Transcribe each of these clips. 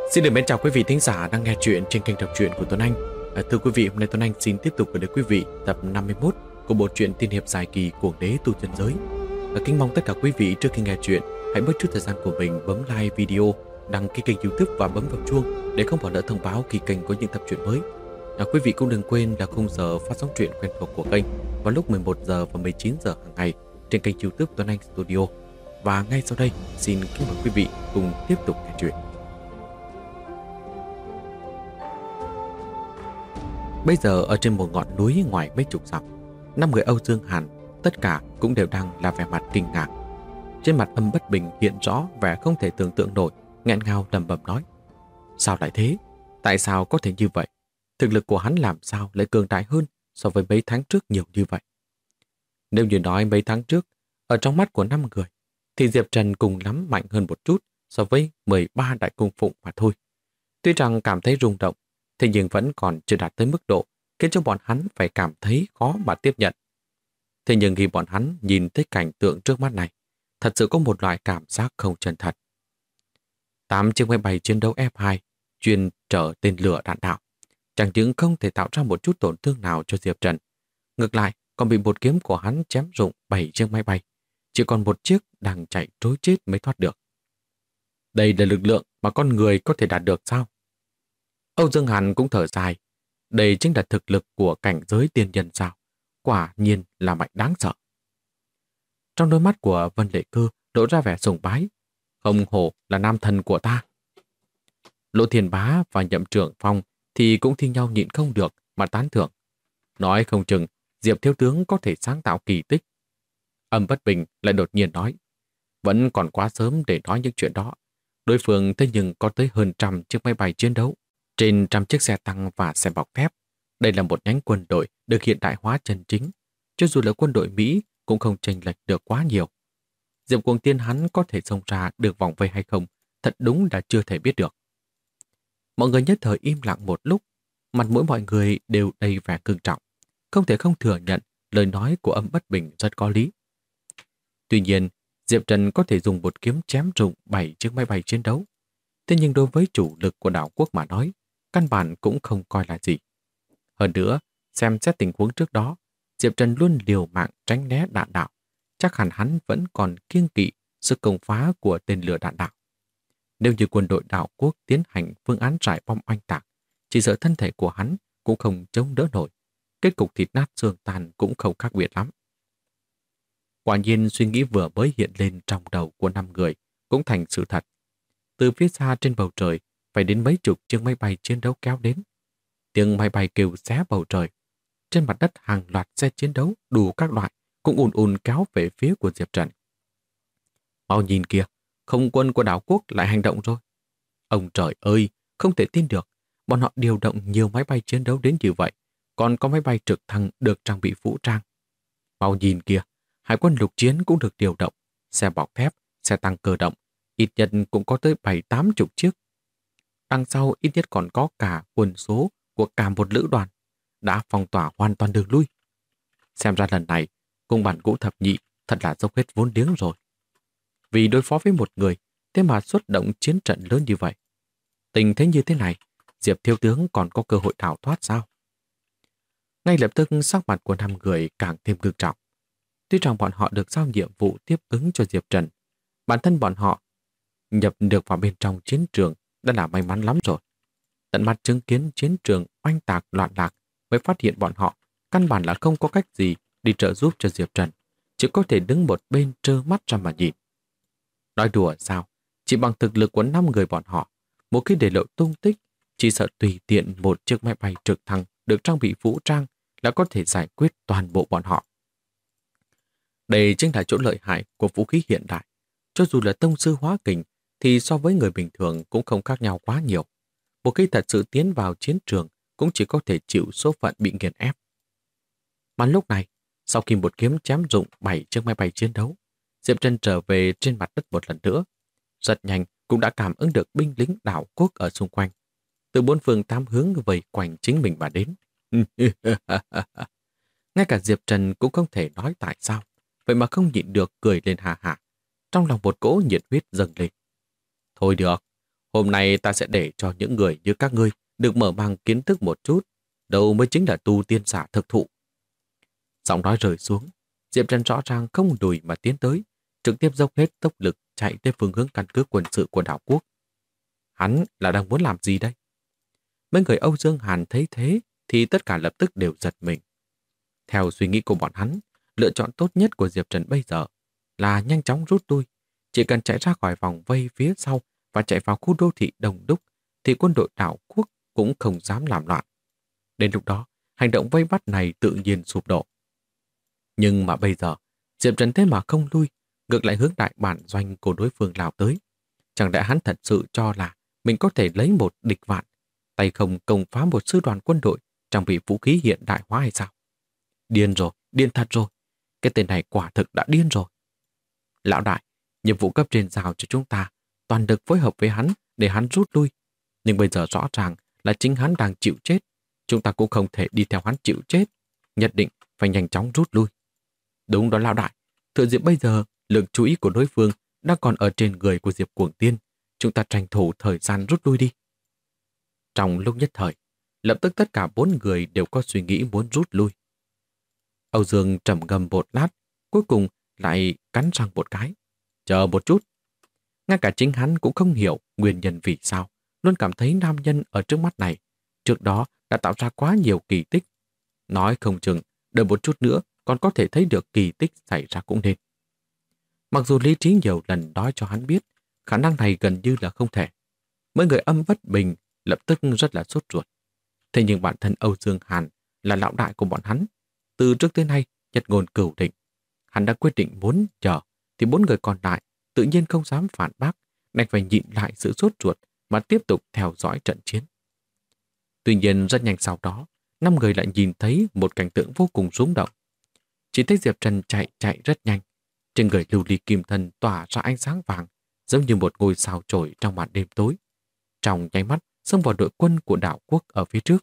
Xin được mến chào quý vị thính giả đang nghe chuyện trên kênh đọc truyện của Tuấn Anh. Thưa quý vị, hôm nay Tuấn Anh xin tiếp tục gửi đến quý vị tập 51 của bộ truyện tiên hiệp dài kỳ Cuồng đế tu chân giới. Kính mong tất cả quý vị trước khi nghe chuyện hãy mất chút thời gian của mình bấm like video, đăng ký kênh YouTube và bấm vào chuông để không bỏ lỡ thông báo khi kênh có những tập truyện mới. Quý vị cũng đừng quên là khung giờ phát sóng truyện quen thuộc của kênh vào lúc 11 giờ và 19 giờ hàng ngày trên kênh YouTube Tuấn Anh Studio. Và ngay sau đây, xin kính mời quý vị cùng tiếp tục nghe chuyện. Bây giờ ở trên một ngọn núi ngoài mấy chục dặm, 5 người Âu Dương Hàn tất cả cũng đều đang là vẻ mặt kinh ngạc. Trên mặt Âm Bất Bình hiện rõ vẻ không thể tưởng tượng nổi, nghẹn ngào lẩm bẩm nói: sao lại thế? Tại sao có thể như vậy? Thực lực của hắn làm sao lại cường đại hơn so với mấy tháng trước nhiều như vậy? Nếu như nói mấy tháng trước, ở trong mắt của 5 người, thì Diệp Trần cùng lắm mạnh hơn một chút so với 13 đại cung phụng mà thôi. Tuy rằng cảm thấy rung động, thế nhưng vẫn còn chưa đạt tới mức độ khiến cho bọn hắn phải cảm thấy khó mà tiếp nhận. Thế nhưng khi bọn hắn nhìn thấy cảnh tượng trước mắt này, thật sự có một loại cảm giác không chân thật. 8 chiếc máy bay chiến đấu F2 chuyên chở tên lửa đạn đạo, chẳng những không thể tạo ra một chút tổn thương nào cho Diệp Trần, ngược lại còn bị một kiếm của hắn chém rụng 7 chiếc máy bay, chỉ còn một chiếc đang chạy trối chết mới thoát được. Đây là lực lượng mà con người có thể đạt được sao? Âu Dương Hàn cũng thở dài. Đây chính là thực lực của cảnh giới tiên nhân sao? Quả nhiên là mạnh đáng sợ. Trong đôi mắt của Vân Lệ Cơ đổ ra vẻ sùng bái. Không hổ là nam thần của ta. Lỗ Thiền Bá và Nhậm Trưởng Phong thì cũng thi nhau nhịn không được mà tán thưởng. Nói không chừng Diệp thiếu tướng có thể sáng tạo kỳ tích. Âm Bất Bình lại đột nhiên nói: vẫn còn quá sớm để nói những chuyện đó. Đối phương thế nhưng có tới hơn 100 chiếc máy bay chiến đấu, trên 100 chiếc xe tăng và xe bọc thép. Đây là một nhánh quân đội được hiện đại hóa chân chính. Cho dù là quân đội Mỹ cũng không chênh lệch được quá nhiều. Diệp Cuồng Tiên hắn có thể xông ra được vòng vây hay không, thật đúng là chưa thể biết được. Mọi người nhất thời im lặng một lúc, mặt mũi mọi người đều đầy vẻ cương trọng, không thể không thừa nhận lời nói của Âm Bất Bình rất có lý. Tuy nhiên, Diệp Trần có thể dùng một kiếm chém rụng 7 chiếc máy bay chiến đấu. Thế nhưng đối với chủ lực của đảo quốc mà nói, căn bản cũng không coi là gì. Hơn nữa, xem xét tình huống trước đó, Diệp Trần luôn liều mạng tránh né đạn đạo. Chắc hẳn hắn vẫn còn kiêng kỵ sức công phá của tên lửa đạn đạo. Nếu như quân đội đảo quốc tiến hành phương án rải bom oanh tạc, chỉ sợ thân thể của hắn cũng không chống đỡ nổi. Kết cục thịt nát xương tàn cũng không khác biệt lắm. Quả nhiên suy nghĩ vừa mới hiện lên trong đầu của 5 người cũng thành sự thật. Từ phía xa trên bầu trời, phải đến mấy chục chiếc máy bay chiến đấu kéo đến. Tiếng máy bay kêu xé bầu trời. Trên mặt đất hàng loạt xe chiến đấu đủ các loại cũng ùn ùn kéo về phía của Diệp Trần. Mau nhìn kìa, không quân của đảo quốc lại hành động rồi. Ông trời ơi, không thể tin được. Bọn họ điều động nhiều máy bay chiến đấu đến như vậy, còn có máy bay trực thăng được trang bị vũ trang. Mau nhìn kìa, hải quân lục chiến cũng được điều động, xe bọc thép, xe tăng cơ động, ít nhất cũng có tới 7-80 chiếc. Đằng sau ít nhất còn có cả quân số của cả một lữ đoàn, đã phong tỏa hoàn toàn đường lui. Xem ra lần này, cung bản Ngũ Thập Nhị thật là dốc hết vốn liếng rồi. Vì đối phó với một người, thế mà xuất động chiến trận lớn như vậy. Tình thế như thế này, Diệp thiếu tướng còn có cơ hội đào thoát sao? Ngay lập tức sắc mặt của 5 người càng thêm nghiêm trọng. Tuy rằng bọn họ được giao nhiệm vụ tiếp ứng cho Diệp Trần, bản thân bọn họ nhập được vào bên trong chiến trường đã là may mắn lắm rồi. Tận mặt chứng kiến chiến trường oanh tạc loạn lạc mới phát hiện bọn họ căn bản là không có cách gì đi trợ giúp cho Diệp Trần, chỉ có thể đứng một bên trơ mắt ra mà nhìn. Nói đùa sao, chỉ bằng thực lực của 5 người bọn họ, một khi để lộ tung tích, chỉ sợ tùy tiện một chiếc máy bay trực thăng được trang bị vũ trang là có thể giải quyết toàn bộ bọn họ. Đây chính là chỗ lợi hại của vũ khí hiện đại. Cho dù là tông sư hóa kình thì so với người bình thường cũng không khác nhau quá nhiều. Một khi thật sự tiến vào chiến trường cũng chỉ có thể chịu số phận bị nghiền ép. Mà lúc này, sau khi một kiếm chém rụng 7 chiếc máy bay chiến đấu, Diệp Trần trở về trên mặt đất một lần nữa. Rất nhanh cũng đã cảm ứng được binh lính đảo quốc ở xung quanh. Từ 4 phương 8 hướng vây quanh chính mình mà đến. Ngay cả Diệp Trần cũng không thể nói tại sao, vậy mà không nhịn được cười lên hà hà. Trong lòng một cỗ nhiệt huyết dâng lên. Thôi được, Hôm nay ta sẽ để cho những người như các ngươi được mở mang kiến thức một chút, đâu mới chính là tu tiên giả thực thụ. Giọng nói rơi xuống, Diệp Trần rõ ràng không lùi mà tiến tới, trực tiếp dốc hết tốc lực chạy tới phương hướng căn cứ quân sự của đảo quốc. Hắn là đang muốn làm gì đây? Mấy người Âu Dương Hàn thấy thế thì tất cả lập tức đều giật mình. Theo suy nghĩ của bọn hắn, lựa chọn tốt nhất của Diệp Trần bây giờ là nhanh chóng rút lui. Chỉ cần chạy ra khỏi vòng vây phía sau và chạy vào khu đô thị đông đúc thì quân đội đảo quốc cũng không dám làm loạn. Đến lúc đó, hành động vây bắt này tự nhiên sụp đổ. Nhưng mà bây giờ, Diệp Trần thế mà không lui, ngược lại hướng đại bản doanh của đối phương lao tới. Chẳng lẽ hắn thật sự cho là mình có thể lấy một địch vạn, tay không công phá một sư đoàn quân đội trang bị vũ khí hiện đại hóa hay sao? Điên rồi, điên thật rồi. Cái tên này quả thực đã điên rồi. Lão đại, nhiệm vụ cấp trên giao cho chúng ta toàn lực phối hợp với hắn để hắn rút lui. Nhưng bây giờ rõ ràng là chính hắn đang chịu chết. Chúng ta cũng không thể đi theo hắn chịu chết. Nhất định phải nhanh chóng rút lui. Đúng đó lão đại. Thừa dịp bây giờ lượng chú ý của đối phương đang còn ở trên người của Diệp Cuồng Tiên. Chúng ta tranh thủ thời gian rút lui đi. Trong lúc nhất thời, lập tức tất cả 4 người đều có suy nghĩ muốn rút lui. Âu Dương trầm ngâm một lát, cuối cùng lại cắn răng một cái. Chờ một chút. Ngay cả chính hắn cũng không hiểu nguyên nhân vì sao luôn cảm thấy nam nhân ở trước mắt này trước đó đã tạo ra quá nhiều kỳ tích. Nói không chừng, đợi một chút nữa còn có thể thấy được kỳ tích xảy ra cũng nên. Mặc dù lý trí nhiều lần nói cho hắn biết khả năng này gần như là không thể. Mấy người âm bất bình lập tức rất là sốt ruột. Thế nhưng bản thân Âu Dương Hàn là lão đại của bọn hắn. Từ trước tới nay, nhất ngôn cửu định. Hắn đã quyết định muốn chờ, thì 4 người còn lại tự nhiên không dám phản bác, đành phải nhịn lại sự sốt ruột mà tiếp tục theo dõi trận chiến. Tuy nhiên rất nhanh sau đó, 5 người lại nhìn thấy một cảnh tượng vô cùng rung động. Chỉ thấy Diệp Trần chạy rất nhanh. Trên người lưu ly kim thân tỏa ra ánh sáng vàng, giống như một ngôi sao chổi trong màn đêm tối. Trong nháy mắt, xông vào đội quân của đảo quốc ở phía trước.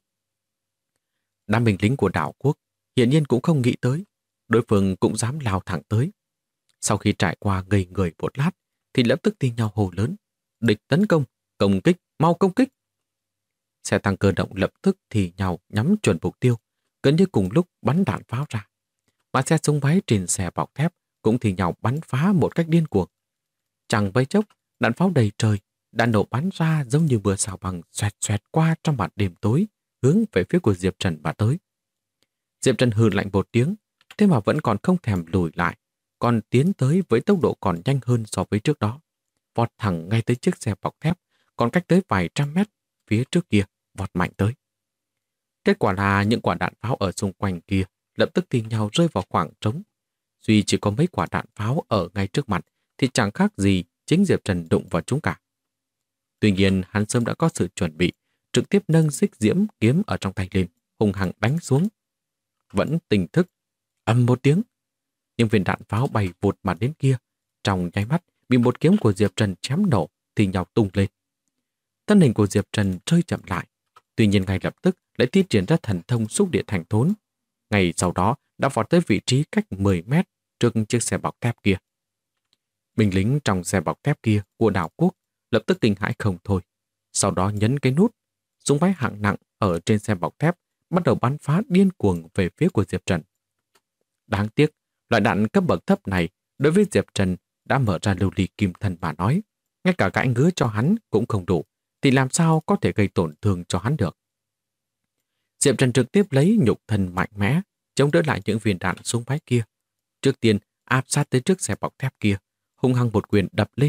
Đám binh lính của đảo quốc hiển nhiên cũng không nghĩ tới, đối phương cũng dám lao thẳng tới. Sau khi trải qua ngây người một lát, thì lập tức tin nhau hô lớn. Địch tấn công, công kích, mau công kích. Xe tăng cơ động lập tức thì nhau nhắm chuẩn mục tiêu, gần như cùng lúc bắn đạn pháo ra. Mà xe súng váy trên xe bọc thép cũng thì nhau bắn phá một cách điên cuồng. Chẳng mấy chốc, đạn pháo đầy trời, đạn nổ bắn ra giống như mưa sao băng xoẹt xoẹt qua trong màn đêm tối, hướng về phía của Diệp Trần mà tới. Diệp Trần hừ lạnh một tiếng, thế mà vẫn còn không thèm lùi lại, còn tiến tới với tốc độ còn nhanh hơn so với trước đó. Vọt thẳng ngay tới chiếc xe bọc thép, còn cách tới vài trăm mét phía trước kia, vọt mạnh tới. Kết quả là những quả đạn pháo ở xung quanh kia lập tức tìm nhau rơi vào khoảng trống. Duy chỉ có mấy quả đạn pháo ở ngay trước mặt thì chẳng khác gì chính Diệp Trần đụng vào chúng cả. Tuy nhiên hắn sớm đã có sự chuẩn bị, trực tiếp nâng xích diễm kiếm ở trong tay lên, hùng hăng đánh xuống. Vẫn tỉnh thức, ầm một tiếng. Nhưng viên đạn pháo bay vụt mà đến kia, trong nháy mắt bị một kiếm của Diệp Trần chém nổ thì nhào tung lên. Thân hình của Diệp Trần rơi chậm lại, tuy nhiên ngay lập tức lại thi triển ra thần thông xúc địa thành thốn. Ngay sau đó đã vọt tới vị trí cách 10 mét trước chiếc xe bọc thép kia. Binh lính trong xe bọc thép kia của đảo quốc lập tức kinh hãi không thôi. Sau đó nhấn cái nút, súng váy hạng nặng ở trên xe bọc thép bắt đầu bắn phá điên cuồng về phía của Diệp Trần. Đáng tiếc, loại đạn cấp bậc thấp này đối với Diệp Trần đã mở ra lưu ly kim thân mà nói. Ngay cả cái ngứa cho hắn cũng không đủ, thì làm sao có thể gây tổn thương cho hắn được. Diệp Trần trực tiếp lấy nhục thân mạnh mẽ, chống đỡ lại những viên đạn súng váy kia. Trước tiên áp sát tới trước xe bọc thép kia, hung hăng một quyền đập lên.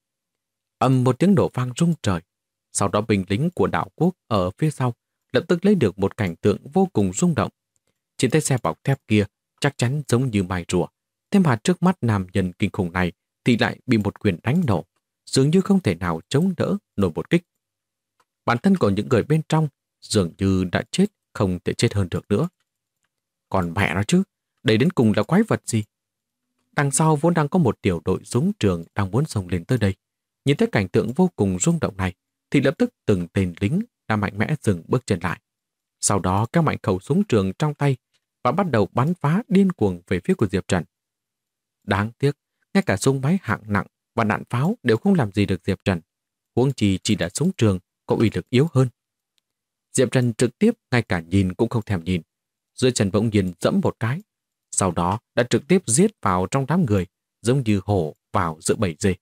Ầm một tiếng nổ vang rung trời. Sau đó binh lính của đảo quốc ở phía sau lập tức lấy được một cảnh tượng vô cùng rung động. Trên tay xe bọc thép kia chắc chắn giống như mài rùa. Thế mà trước mắt nam nhân kinh khủng này thì lại bị một quyền đánh nổ, dường như không thể nào chống đỡ nổi một kích. Bản thân của những người bên trong dường như đã chết, không thể chết hơn được nữa. Còn mẹ nó chứ, đây đến cùng là quái vật gì? Đằng sau vốn đang có một tiểu đội súng trường đang muốn xông lên tới đây. Nhìn thấy cảnh tượng vô cùng rung động này, thì lập tức từng tên lính đã mạnh mẽ dừng bước chân lại. Sau đó các mạnh khẩu súng trường trong tay và bắt đầu bắn phá điên cuồng về phía của Diệp Trần. Đáng tiếc, ngay cả súng máy hạng nặng và đạn pháo đều không làm gì được Diệp Trần. huống chi chỉ đã súng trường, có uy lực yếu hơn. Diệp Trần trực tiếp ngay cả nhìn cũng không thèm nhìn, dưới chân bỗng nhiên dẫm một cái, sau đó đã trực tiếp giết vào trong đám người, giống như hổ vào giữa bầy dê.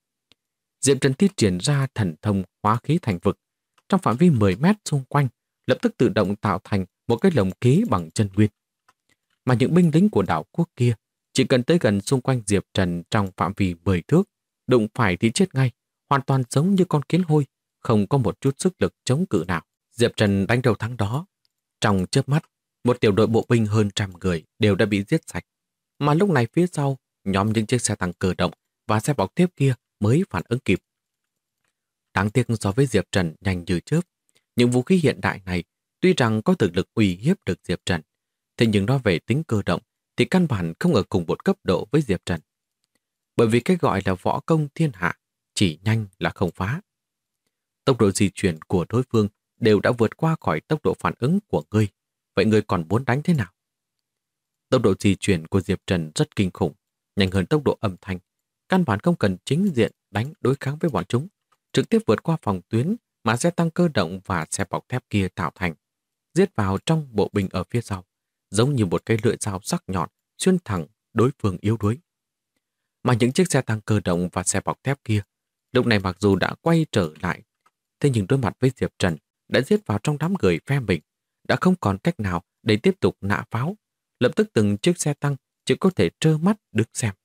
Diệp Trần thi triển ra thần thông hóa khí thành vực, trong phạm vi 10 mét xung quanh, lập tức tự động tạo thành một cái lồng khí bằng chân nguyên. Mà những binh lính của đảo quốc kia chỉ cần tới gần xung quanh Diệp Trần trong phạm vi 10 thước, đụng phải thì chết ngay, hoàn toàn giống như con kiến hôi, không có một chút sức lực chống cự nào. Diệp Trần đánh đầu thắng đó. Trong chớp mắt, một tiểu đội bộ binh hơn 100 người đều đã bị giết sạch. Mà lúc này phía sau, nhóm những chiếc xe tăng cơ động và xe bọc thép kia mới phản ứng kịp. Đáng tiếc so với Diệp Trần nhanh như chớp, những vũ khí hiện đại này tuy rằng có thực lực uy hiếp được Diệp Trần, thế nhưng nói về tính cơ động thì căn bản không ở cùng một cấp độ với Diệp Trần. Bởi vì cái gọi là võ công thiên hạ, chỉ nhanh là không phá. Tốc độ di chuyển của đối phương đều đã vượt qua khỏi tốc độ phản ứng của ngươi, vậy ngươi còn muốn đánh thế nào? Tốc độ di chuyển của Diệp Trần rất kinh khủng, nhanh hơn tốc độ âm thanh, căn bản không cần chính diện đánh đối kháng với bọn chúng, trực tiếp vượt qua phòng tuyến mà xe tăng cơ động và xe bọc thép kia tạo thành, giết vào trong bộ binh ở phía sau, giống như một cây lưỡi dao sắc nhọn xuyên thẳng đối phương yếu đuối. Mà những chiếc xe tăng cơ động và xe bọc thép kia, lúc này mặc dù đã quay trở lại, thế nhưng đối mặt với Diệp Trần đã giết vào trong đám người phe mình, đã không còn cách nào để tiếp tục nã pháo, lập tức từng chiếc xe tăng chỉ có thể trơ mắt đứng xem.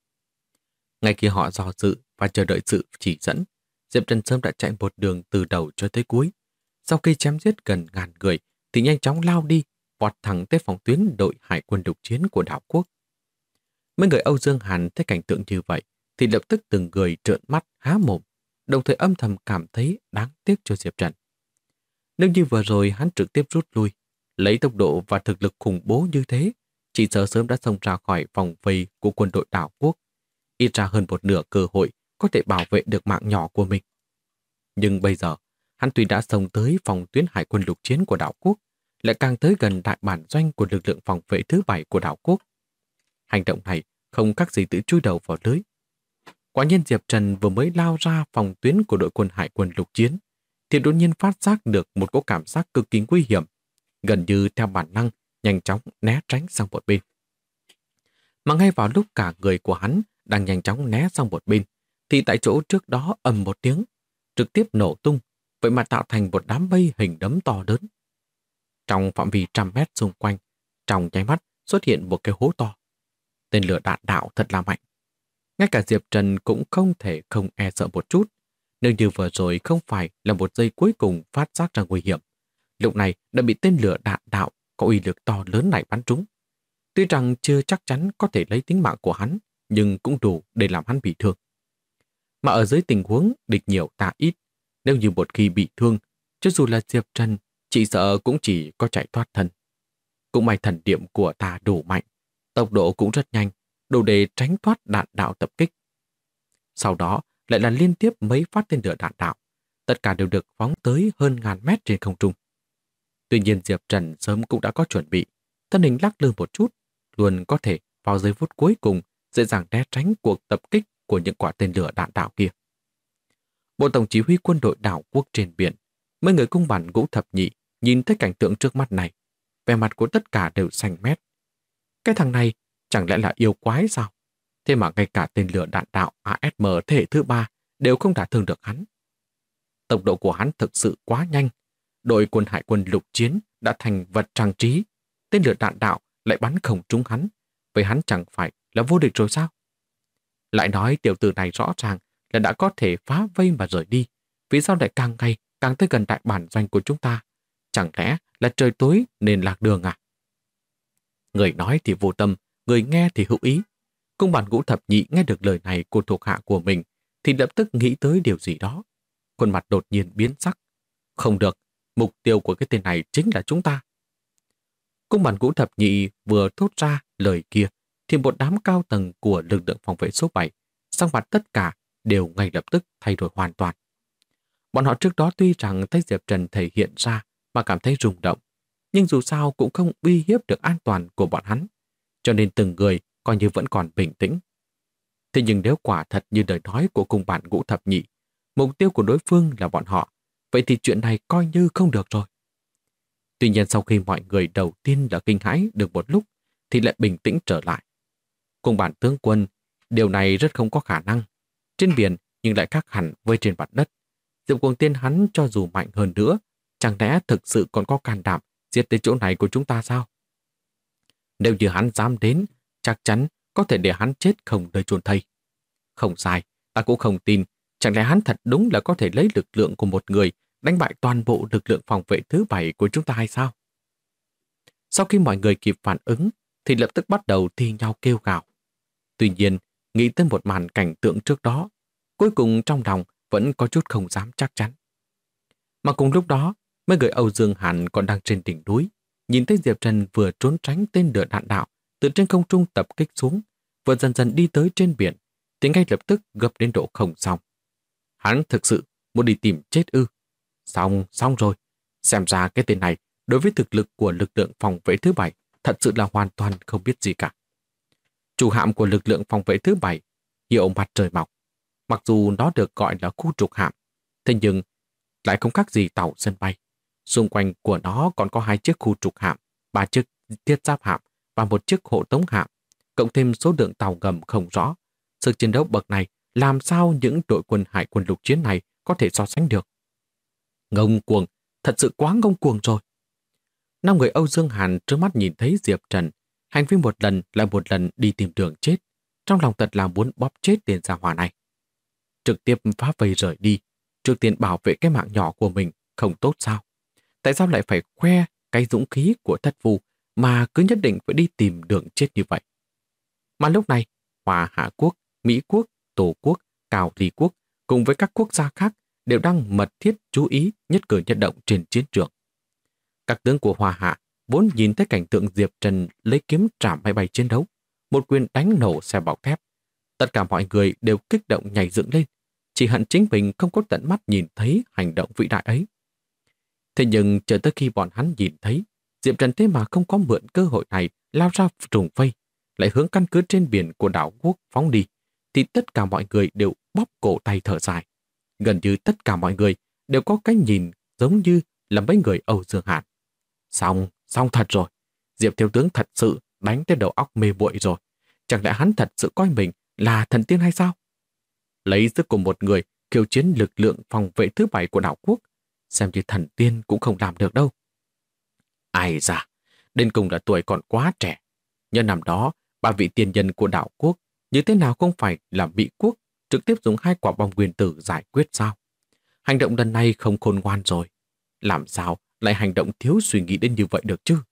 Ngay khi họ dò dự và chờ đợi sự chỉ dẫn, Diệp Trần sớm đã chạy một đường từ đầu cho tới cuối. Sau khi chém giết gần 1000 người thì nhanh chóng lao đi, vọt thẳng tới phòng tuyến đội hải quân lục chiến của đảo quốc. Mấy người Âu Dương Hàn thấy cảnh tượng như vậy thì lập tức từng người trợn mắt há mồm, đồng thời âm thầm cảm thấy đáng tiếc cho Diệp Trần. Nếu như vừa rồi hắn trực tiếp rút lui, lấy tốc độ và thực lực khủng bố như thế, chỉ sợ sớm đã xông ra khỏi vòng vây của quân đội đảo quốc, ít ra hơn một nửa cơ hội có thể bảo vệ được mạng nhỏ của mình. Nhưng bây giờ, hắn tuy đã xông tới phòng tuyến hải quân lục chiến của đảo quốc, lại càng tới gần đại bản doanh của lực lượng phòng vệ thứ 7 của đảo quốc. Hành động này không khác gì tự chui đầu vào lưới. Quả nhiên Diệp Trần vừa mới lao ra phòng tuyến của đội quân hải quân lục chiến, thì đột nhiên phát giác được một cỗ cảm giác cực kỳ nguy hiểm, gần như theo bản năng nhanh chóng né tránh sang một bên. Mà ngay vào lúc cả người của hắn đang nhanh chóng né sang một bên, thì tại chỗ trước đó ầm một tiếng, trực tiếp nổ tung, vậy mà tạo thành một đám mây hình đấm to lớn. Trong phạm vi 100 mét xung quanh, trong nháy mắt xuất hiện một cái hố to. Tên lửa đạn đạo thật là mạnh. Ngay cả Diệp Trần cũng không thể không e sợ một chút, nếu như vừa rồi không phải là một giây cuối cùng phát giác ra nguy hiểm, lúc này đã bị tên lửa đạn đạo có uy lực to lớn này bắn trúng. Tuy rằng chưa chắc chắn có thể lấy tính mạng của hắn, nhưng cũng đủ để làm hắn bị thương. Mà ở dưới tình huống địch nhiều ta ít, nếu như một khi bị thương, cho dù là Diệp Trần, chỉ sợ cũng chỉ có chạy thoát thân. Cũng may thần điểm của ta đủ mạnh, tốc độ cũng rất nhanh, đủ để tránh thoát đạn đạo tập kích. Sau đó lại là liên tiếp mấy phát tên lửa đạn đạo, tất cả đều được phóng tới hơn 1000 mét trên không trung. Tuy nhiên Diệp Trần sớm cũng đã có chuẩn bị, thân hình lắc lư một chút, luôn có thể vào giây phút cuối cùng dễ dàng né tránh cuộc tập kích của những quả tên lửa đạn đạo kia. Bộ tổng chỉ huy quân đội đảo quốc trên biển, mấy người cung bản Ngũ Thập Nhị nhìn thấy cảnh tượng trước mắt này, vẻ mặt của tất cả đều xanh mét. Cái thằng này chẳng lẽ là yêu quái sao? Thế mà ngay cả tên lửa đạn đạo ASM thế hệ thứ 3 đều không đả thương được hắn. Tốc độ của hắn thực sự quá nhanh. Đội quân hải quân lục chiến đã thành vật trang trí. Tên lửa đạn đạo lại bắn không trúng hắn. Vậy hắn chẳng phải là vô địch rồi sao? Lại nói tiểu tử này rõ ràng là đã có thể phá vây mà rời đi. Vì sao lại càng ngày càng tới gần đại bản doanh của chúng ta? Chẳng lẽ là trời tối nên lạc đường à? Người nói thì vô tâm, người nghe thì hữu ý. Cung bản Ngũ Thập Nhị nghe được lời này của thuộc hạ của mình thì lập tức nghĩ tới điều gì đó. Khuôn mặt đột nhiên biến sắc. Không được, mục tiêu của cái tên này chính là chúng ta. Cung bản Ngũ Thập Nhị vừa thốt ra lời kia thì một đám cao tầng của lực lượng phòng vệ số 7 sang mặt tất cả đều ngay lập tức thay đổi hoàn toàn. Bọn họ trước đó tuy rằng thấy Diệp Trần thể hiện ra mà cảm thấy rung động, nhưng dù sao cũng không uy hiếp được an toàn của bọn hắn, cho nên từng người coi như vẫn còn bình tĩnh. Thế nhưng nếu quả thật như lời nói của cung bản Ngũ Thập Nhị, mục tiêu của đối phương là bọn họ, vậy thì chuyện này coi như không được rồi. Tuy nhiên sau khi mọi người đầu tiên đã kinh hãi được một lúc, thì lại bình tĩnh trở lại. Cùng bản tướng quân, điều này rất không có khả năng. Trên biển nhưng lại khác hẳn với trên mặt đất. Diệp Cuồng Tiên hắn cho dù mạnh hơn nữa, chẳng lẽ thực sự còn có can đảm giết tới chỗ này của chúng ta sao? Nếu như hắn dám đến, chắc chắn có thể để hắn chết không nơi chôn thây. Không sai, ta cũng không tin. Chẳng lẽ hắn thật đúng là có thể lấy lực lượng của một người đánh bại toàn bộ lực lượng phòng vệ thứ 7 của chúng ta hay sao? Sau khi mọi người kịp phản ứng, thì lập tức bắt đầu thi nhau kêu gào. Tuy nhiên, nghĩ tới một màn cảnh tượng trước đó, cuối cùng trong lòng vẫn có chút không dám chắc chắn. Mà cùng lúc đó, mấy người Âu Dương Hàn còn đang trên đỉnh núi, nhìn thấy Diệp Trần vừa trốn tránh tên lửa đạn đạo từ trên không trung tập kích xuống, vừa dần dần đi tới trên biển, thì ngay lập tức gấp đến độ không xong. Hắn thực sự muốn đi tìm chết ư? Xong rồi. Xem ra cái tên này đối với thực lực của lực lượng phòng vệ thứ 7 thật sự là hoàn toàn không biết gì cả. Chủ hạm của lực lượng phòng vệ thứ 7 hiệu mặt trời mọc. Mặc dù nó được gọi là khu trục hạm, thế nhưng lại không khác gì tàu sân bay. Xung quanh của nó còn có 2 chiếc khu trục hạm, 3 chiếc thiết giáp hạm và 1 chiếc hộ tống hạm, cộng thêm số lượng tàu ngầm không rõ. Sự chiến đấu bậc này làm sao những đội quân hải quân lục chiến này có thể so sánh được? Ngông cuồng, thật sự quá ngông cuồng rồi. 5 người Âu Dương Hàn trước mắt nhìn thấy Diệp Trần, hành vi một lần lại một lần đi tìm đường chết, trong lòng thật là muốn bóp chết tên gia hỏa này. Trực tiếp phá vây rời đi, trước tiên bảo vệ cái mạng nhỏ của mình không tốt sao? Tại sao lại phải khoe cái dũng khí của thất phu mà cứ nhất định phải đi tìm đường chết như vậy? Mà lúc này, Hoa Hạ Quốc, Mỹ Quốc, Tổ Quốc, Cào Ly Quốc cùng với các quốc gia khác đều đang mật thiết chú ý nhất cử nhất động trên chiến trường. Các tướng của Hoa Hạ vốn nhìn thấy cảnh tượng Diệp Trần lấy kiếm trảm máy bay chiến đấu, một quyền đánh nổ xe bọc thép. Tất cả mọi người đều kích động nhảy dựng lên, chỉ hận chính mình không có tận mắt nhìn thấy hành động vĩ đại ấy. Thế nhưng chờ tới khi bọn hắn nhìn thấy, Diệp Trần thế mà không có mượn cơ hội này lao ra trùng vây, lại hướng căn cứ trên biển của đảo quốc phóng đi, thì tất cả mọi người đều bóp cổ tay thở dài. Gần như tất cả mọi người đều có cái nhìn giống như là mấy người Âu Dương Hàn. Xong thật rồi. Diệp thiếu tướng thật sự đánh tới đầu óc mê muội rồi. Chẳng lẽ hắn thật sự coi mình là thần tiên hay sao? Lấy sức của một người khiêu chiến lực lượng phòng vệ thứ 7 của đảo quốc, xem như thần tiên cũng không làm được đâu. Ai da, đến cùng là tuổi còn quá trẻ. Nhân năm đó, 3 vị tiền nhân của đảo quốc như thế nào không phải là Mỹ quốc trực tiếp dùng 2 quả bom nguyên tử giải quyết sao? Hành động lần này không khôn ngoan rồi. Làm sao lại hành động thiếu suy nghĩ đến như vậy được chứ?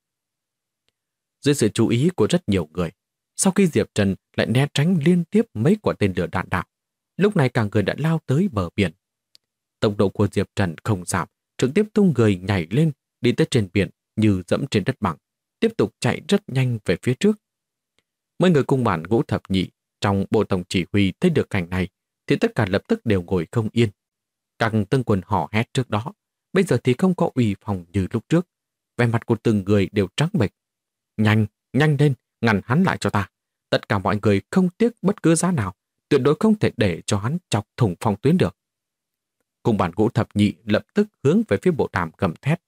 Dưới sự chú ý của rất nhiều người, sau khi Diệp Trần lại né tránh liên tiếp mấy quả tên lửa đạn đạo, lúc này cả người đã lao tới bờ biển. Tốc độ của Diệp Trần không giảm, trực tiếp tung người nhảy lên, đi tới trên biển như dẫm trên đất bằng, tiếp tục chạy rất nhanh về phía trước. Mấy người cung bản Ngũ Thập Nhị trong bộ tổng chỉ huy thấy được cảnh này, thì tất cả lập tức đều ngồi không yên. Các tướng quân hò hét trước đó, bây giờ thì không có uy phong như lúc trước. Vẻ mặt của từng người đều trắng bệch. Nhanh lên, ngăn hắn lại cho ta. Tất cả mọi người không tiếc bất cứ giá nào, tuyệt đối không thể để cho hắn chọc thủng phòng tuyến được. Cung bản Ngũ Thập Nhị lập tức hướng về phía bộ đàm gầm thét.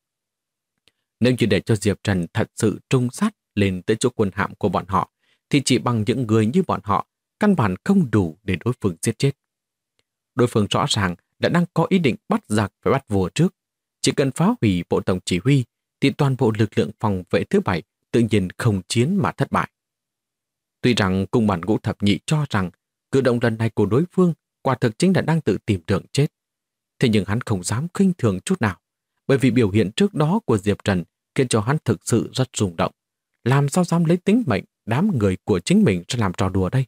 Nếu như để cho Diệp Trần thật sự trung sát lên tới chỗ quân hạm của bọn họ, thì chỉ bằng những người như bọn họ, căn bản không đủ để đối phương giết chết. Đối phương rõ ràng đã đang có ý định bắt giặc phải bắt vua trước. Chỉ cần phá hủy bộ tổng chỉ huy, thì toàn bộ lực lượng phòng vệ thứ 7 tự nhiên không chiến mà thất bại. Tuy rằng cung bản Ngũ Thập Nhị cho rằng cử động lần này của đối phương quả thực chính là đang tự tìm đường chết. Thế nhưng hắn không dám khinh thường chút nào, bởi vì biểu hiện trước đó của Diệp Trần khiến cho hắn thực sự rất rung động. Làm sao dám lấy tính mệnh đám người của chính mình ra làm trò đùa đây?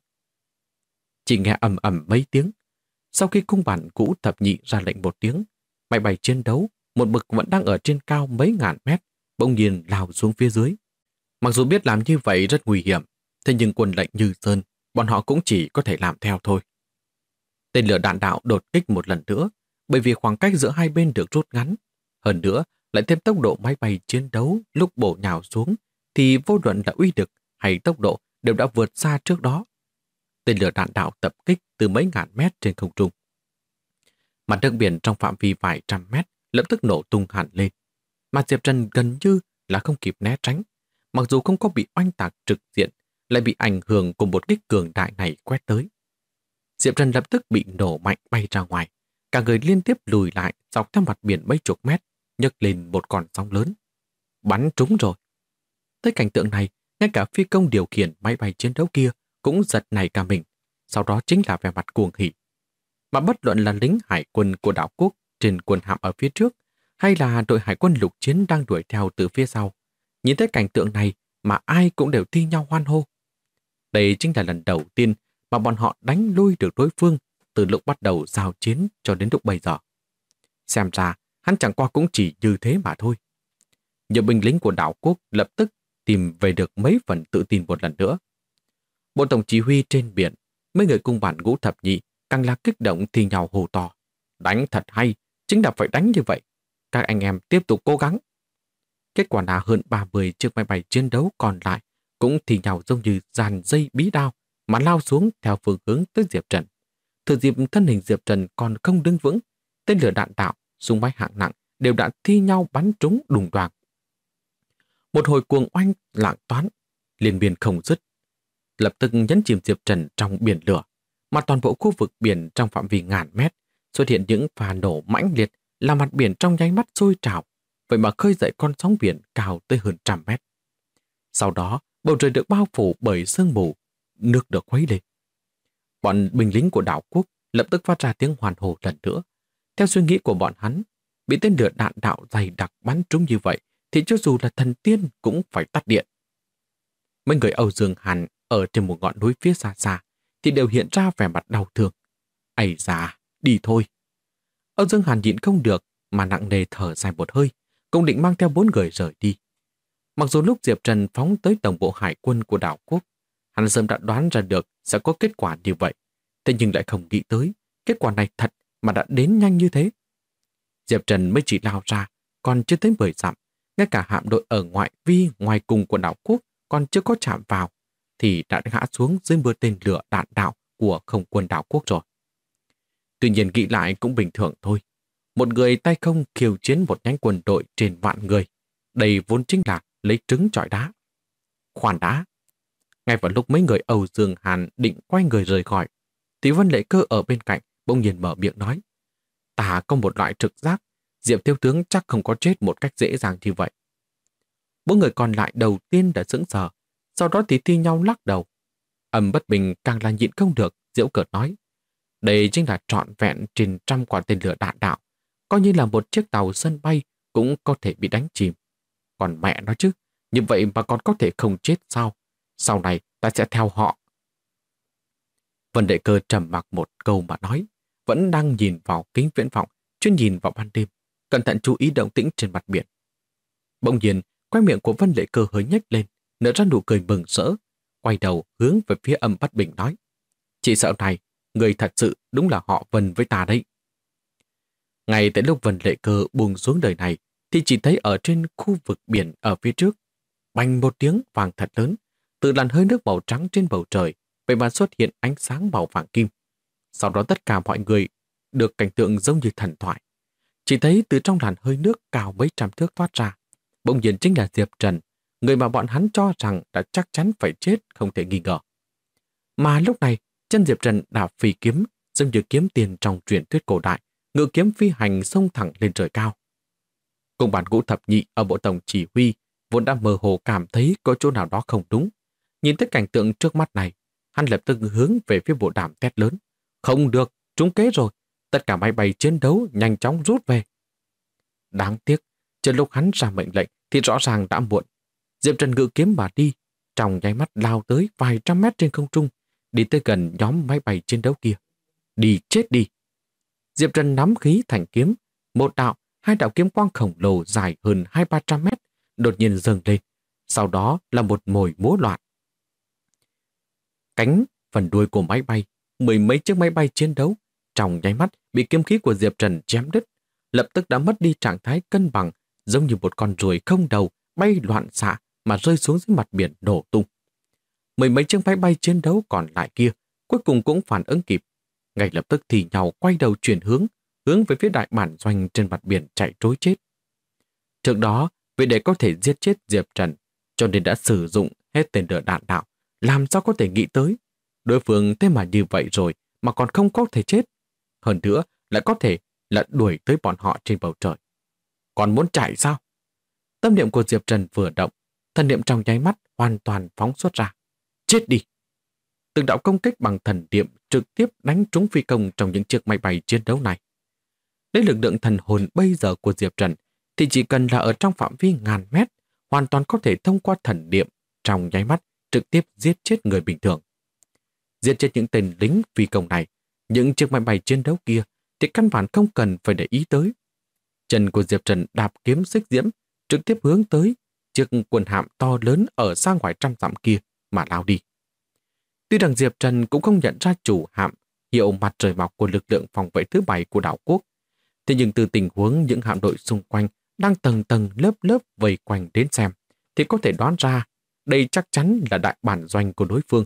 Chỉ nghe ầm ầm mấy tiếng. Sau khi cung bản Ngũ Thập Nhị ra lệnh một tiếng, máy bay chiến đấu một mực vẫn đang ở trên cao mấy ngàn mét, bỗng nhiên lao xuống phía dưới. Mặc dù biết làm như vậy rất nguy hiểm, thế nhưng quân lệnh Như Sơn, bọn họ cũng chỉ có thể làm theo thôi. Tên lửa đạn đạo đột kích một lần nữa, bởi vì khoảng cách giữa hai bên được rút ngắn. Hơn nữa, lại thêm tốc độ máy bay chiến đấu lúc bổ nhào xuống, thì vô luận là uy lực hay tốc độ đều đã vượt xa trước đó. Tên lửa đạn đạo tập kích từ mấy ngàn mét trên không trung. Mặt nước biển trong phạm vi vài trăm mét lập tức nổ tung hẳn lên. Mà Diệp Trần gần như là không kịp né tránh. Mặc dù không có bị oanh tạc trực diện, lại bị ảnh hưởng của một kích cường đại này quét tới. Diệp Trần lập tức bị nổ mạnh bay ra ngoài. Cả người liên tiếp lùi lại dọc theo mặt biển mấy chục mét, nhấc lên một con sóng lớn. Bắn trúng rồi. Tới cảnh tượng này, ngay cả phi công điều khiển máy bay chiến đấu kia cũng giật nảy cả mình. Sau đó chính là vẻ mặt cuồng hỉ. Mà bất luận là lính hải quân của đảo quốc trên quân hạm ở phía trước, hay là đội hải quân lục chiến đang đuổi theo từ phía sau, nhìn thấy cảnh tượng này mà ai cũng đều thi nhau hoan hô. Đây chính là lần đầu tiên mà bọn họ đánh lui được đối phương từ lúc bắt đầu giao chiến cho đến lúc bây giờ. Xem ra, hắn chẳng qua cũng chỉ như thế mà thôi. Nhiều binh lính của đảo quốc lập tức tìm về được mấy phần tự tin một lần nữa. Bộ tổng chỉ huy trên biển, mấy người cung bản Ngũ Thập Nhị càng là kích động thì nhào hô to. Đánh thật hay, chính là phải đánh như vậy. Các anh em tiếp tục cố gắng. Kết quả là hơn 30 chiếc máy bay chiến đấu còn lại cũng thì nhào giống như dàn dây bí đao mà lao xuống theo phương hướng tới Diệp Trần. Thừa dịp thân hình Diệp Trần còn không đứng vững, tên lửa đạn đạo, súng máy hạng nặng đều đã thi nhau bắn trúng đùng đoàng. Một hồi cuồng oanh lạng toán, liên miên không dứt, lập tức nhấn chìm Diệp Trần trong biển lửa, mà toàn bộ khu vực biển trong phạm vi ngàn mét xuất hiện những pha nổ mãnh liệt, làm mặt biển trong nháy mắt sôi trào, vậy mà khơi dậy con sóng biển cao tới hơn 100 mét. Sau đó, bầu trời được bao phủ bởi sương mù, nước được khuấy lên. Bọn binh lính của đảo quốc lập tức phát ra tiếng hoan hô lần nữa. Theo suy nghĩ của bọn hắn, bị tên lửa đạn đạo dày đặc bắn trúng như vậy thì cho dù là thần tiên cũng phải tắt điện. Mấy người Âu Dương Hàn ở trên một ngọn núi phía xa xa thì đều hiện ra vẻ mặt đau thương. Ây da, đi thôi. Âu Dương Hàn nhịn không được mà nặng nề thở dài một hơi, cũng định mang theo 4 người rời đi. Mặc dù lúc Diệp Trần phóng tới tổng bộ hải quân của đảo quốc, hắn sớm đã đoán ra được sẽ có kết quả như vậy, thế nhưng lại không nghĩ tới kết quả này thật mà đã đến nhanh như thế. Diệp Trần mới chỉ lao ra, còn chưa tới 10 dặm, ngay cả hạm đội ở ngoại vi ngoài cùng của đảo quốc còn chưa có chạm vào, thì đã ngã xuống dưới mưa tên lửa đạn đạo của không quân đảo quốc rồi. Tuy nhiên nghĩ lại cũng bình thường thôi. Một người tay không khiêu chiến một nhánh quân đội trên vạn người, đây vốn chính là lấy trứng chọi đá. Khoan đã. Ngay vào lúc mấy người Âu Dương Hàn định quay người rời khỏi, thì Vân Lệ Cơ ở bên cạnh bỗng nhiên mở miệng nói: Ta có một loại trực giác, Diệp thiếu tướng chắc không có chết một cách dễ dàng như vậy. 4 người còn lại đầu tiên đã sững sờ, sau đó thì thi nhau lắc đầu. Âm Bất Bình càng là nhịn không được, giễu cợt nói: Đây chính là trọn vẹn trên 100 quả tên lửa đạn đạo, coi như là một chiếc tàu sân bay cũng có thể bị đánh chìm. Còn mẹ nói chứ, như vậy mà còn có thể không chết sao? Sau này ta sẽ theo họ. Vân Đệ Cơ trầm mặc một câu mà nói, vẫn đang nhìn vào kính viễn vọng, chuyên nhìn vào ban đêm, cẩn thận chú ý động tĩnh trên mặt biển. Bỗng nhiên, khóe miệng của Vân Lệ Cơ hơi nhếch lên, nở ra nụ cười mừng rỡ, quay đầu hướng về phía Âm Bất Bình nói: Chị sợ này, người thật sự đúng là họ Vân với ta đấy. Ngay tại lúc Vân Lệ Cơ buông xuống đời này, thì chỉ thấy ở trên khu vực biển ở phía trước, bành một tiếng vàng thật lớn, từ làn hơi nước màu trắng trên bầu trời, vậy mà xuất hiện ánh sáng màu vàng kim. Sau đó tất cả mọi người được cảnh tượng giống như thần thoại. Chỉ thấy từ trong làn hơi nước cao mấy trăm thước thoát ra, bỗng nhiên chính là Diệp Trần, người mà bọn hắn cho rằng đã chắc chắn phải chết không thể nghi ngờ. Mà lúc này, chân Diệp Trần đạp phi kiếm, giống như kiếm tiền trong truyền thuyết cổ đại, ngự kiếm phi hành xông thẳng lên trời cao. Cùng bản Ngũ Thập Nhị ở bộ tổng chỉ huy vốn đã mơ hồ cảm thấy có chỗ nào đó không đúng. Nhìn thấy cảnh tượng trước mắt này, hắn lập tức hướng về phía bộ đàm thét lớn: Không được, trúng kế rồi, tất cả máy bay chiến đấu nhanh chóng rút về. Đáng tiếc, trên lúc hắn ra mệnh lệnh thì rõ ràng đã muộn. Diệp Trần ngự kiếm mà đi, trong nháy mắt lao tới vài trăm mét trên không trung, đi tới gần nhóm máy bay chiến đấu kia. Đi chết đi! Diệp Trần nắm khí thành kiếm, một đạo, 2 đạo kiếm quang khổng lồ dài hơn 200-300 mét, đột nhiên dâng lên, sau đó là một mồi múa loạn. Cánh, phần đuôi của máy bay, 10 mấy chiếc máy bay chiến đấu, trong nháy mắt bị kiếm khí của Diệp Trần chém đứt, lập tức đã mất đi trạng thái cân bằng, giống như một con ruồi không đầu bay loạn xạ mà rơi xuống dưới mặt biển nổ tung. 10 mấy chiếc máy bay chiến đấu còn lại kia cuối cùng cũng phản ứng kịp, ngay lập tức thì nhào quay đầu chuyển hướng, hướng về phía đại bản doanh trên mặt biển chạy trối chết. Trước đó, vì để có thể giết chết Diệp Trần, cho nên đã sử dụng hết tên lửa đạn đạo, làm sao có thể nghĩ tới. Đối phương thế mà như vậy rồi mà còn không có thể chết. Hơn nữa, lại có thể là đuổi tới bọn họ trên bầu trời. Còn muốn chạy sao? Tâm niệm của Diệp Trần vừa động, thần niệm trong nháy mắt hoàn toàn phóng xuất ra. Chết đi! Từng đạo công kích bằng thần niệm trực tiếp đánh trúng phi công trong những chiếc máy bay chiến đấu này. Lấy lực lượng thần hồn bây giờ của Diệp Trần thì chỉ cần là ở trong phạm vi ngàn mét, hoàn toàn có thể thông qua thần niệm trong nháy mắt trực tiếp giết chết người bình thường. Giết chết những tên lính phi công này, những chiếc máy bay chiến đấu kia thì căn bản không cần phải để ý tới. Chân của Diệp Trần đạp kiếm xích diễm, trực tiếp hướng tới chiếc quần hạm to lớn ở xa ngoài trăm dặm kia mà lao đi. Tuy rằng Diệp Trần cũng không nhận ra chủ hạm hiệu mặt trời mọc của lực lượng phòng vệ thứ 7 của đảo quốc, thế nhưng từ tình huống những hạm đội xung quanh đang tầng tầng lớp lớp vây quanh đến xem, thì có thể đoán ra đây chắc chắn là đại bản doanh của đối phương.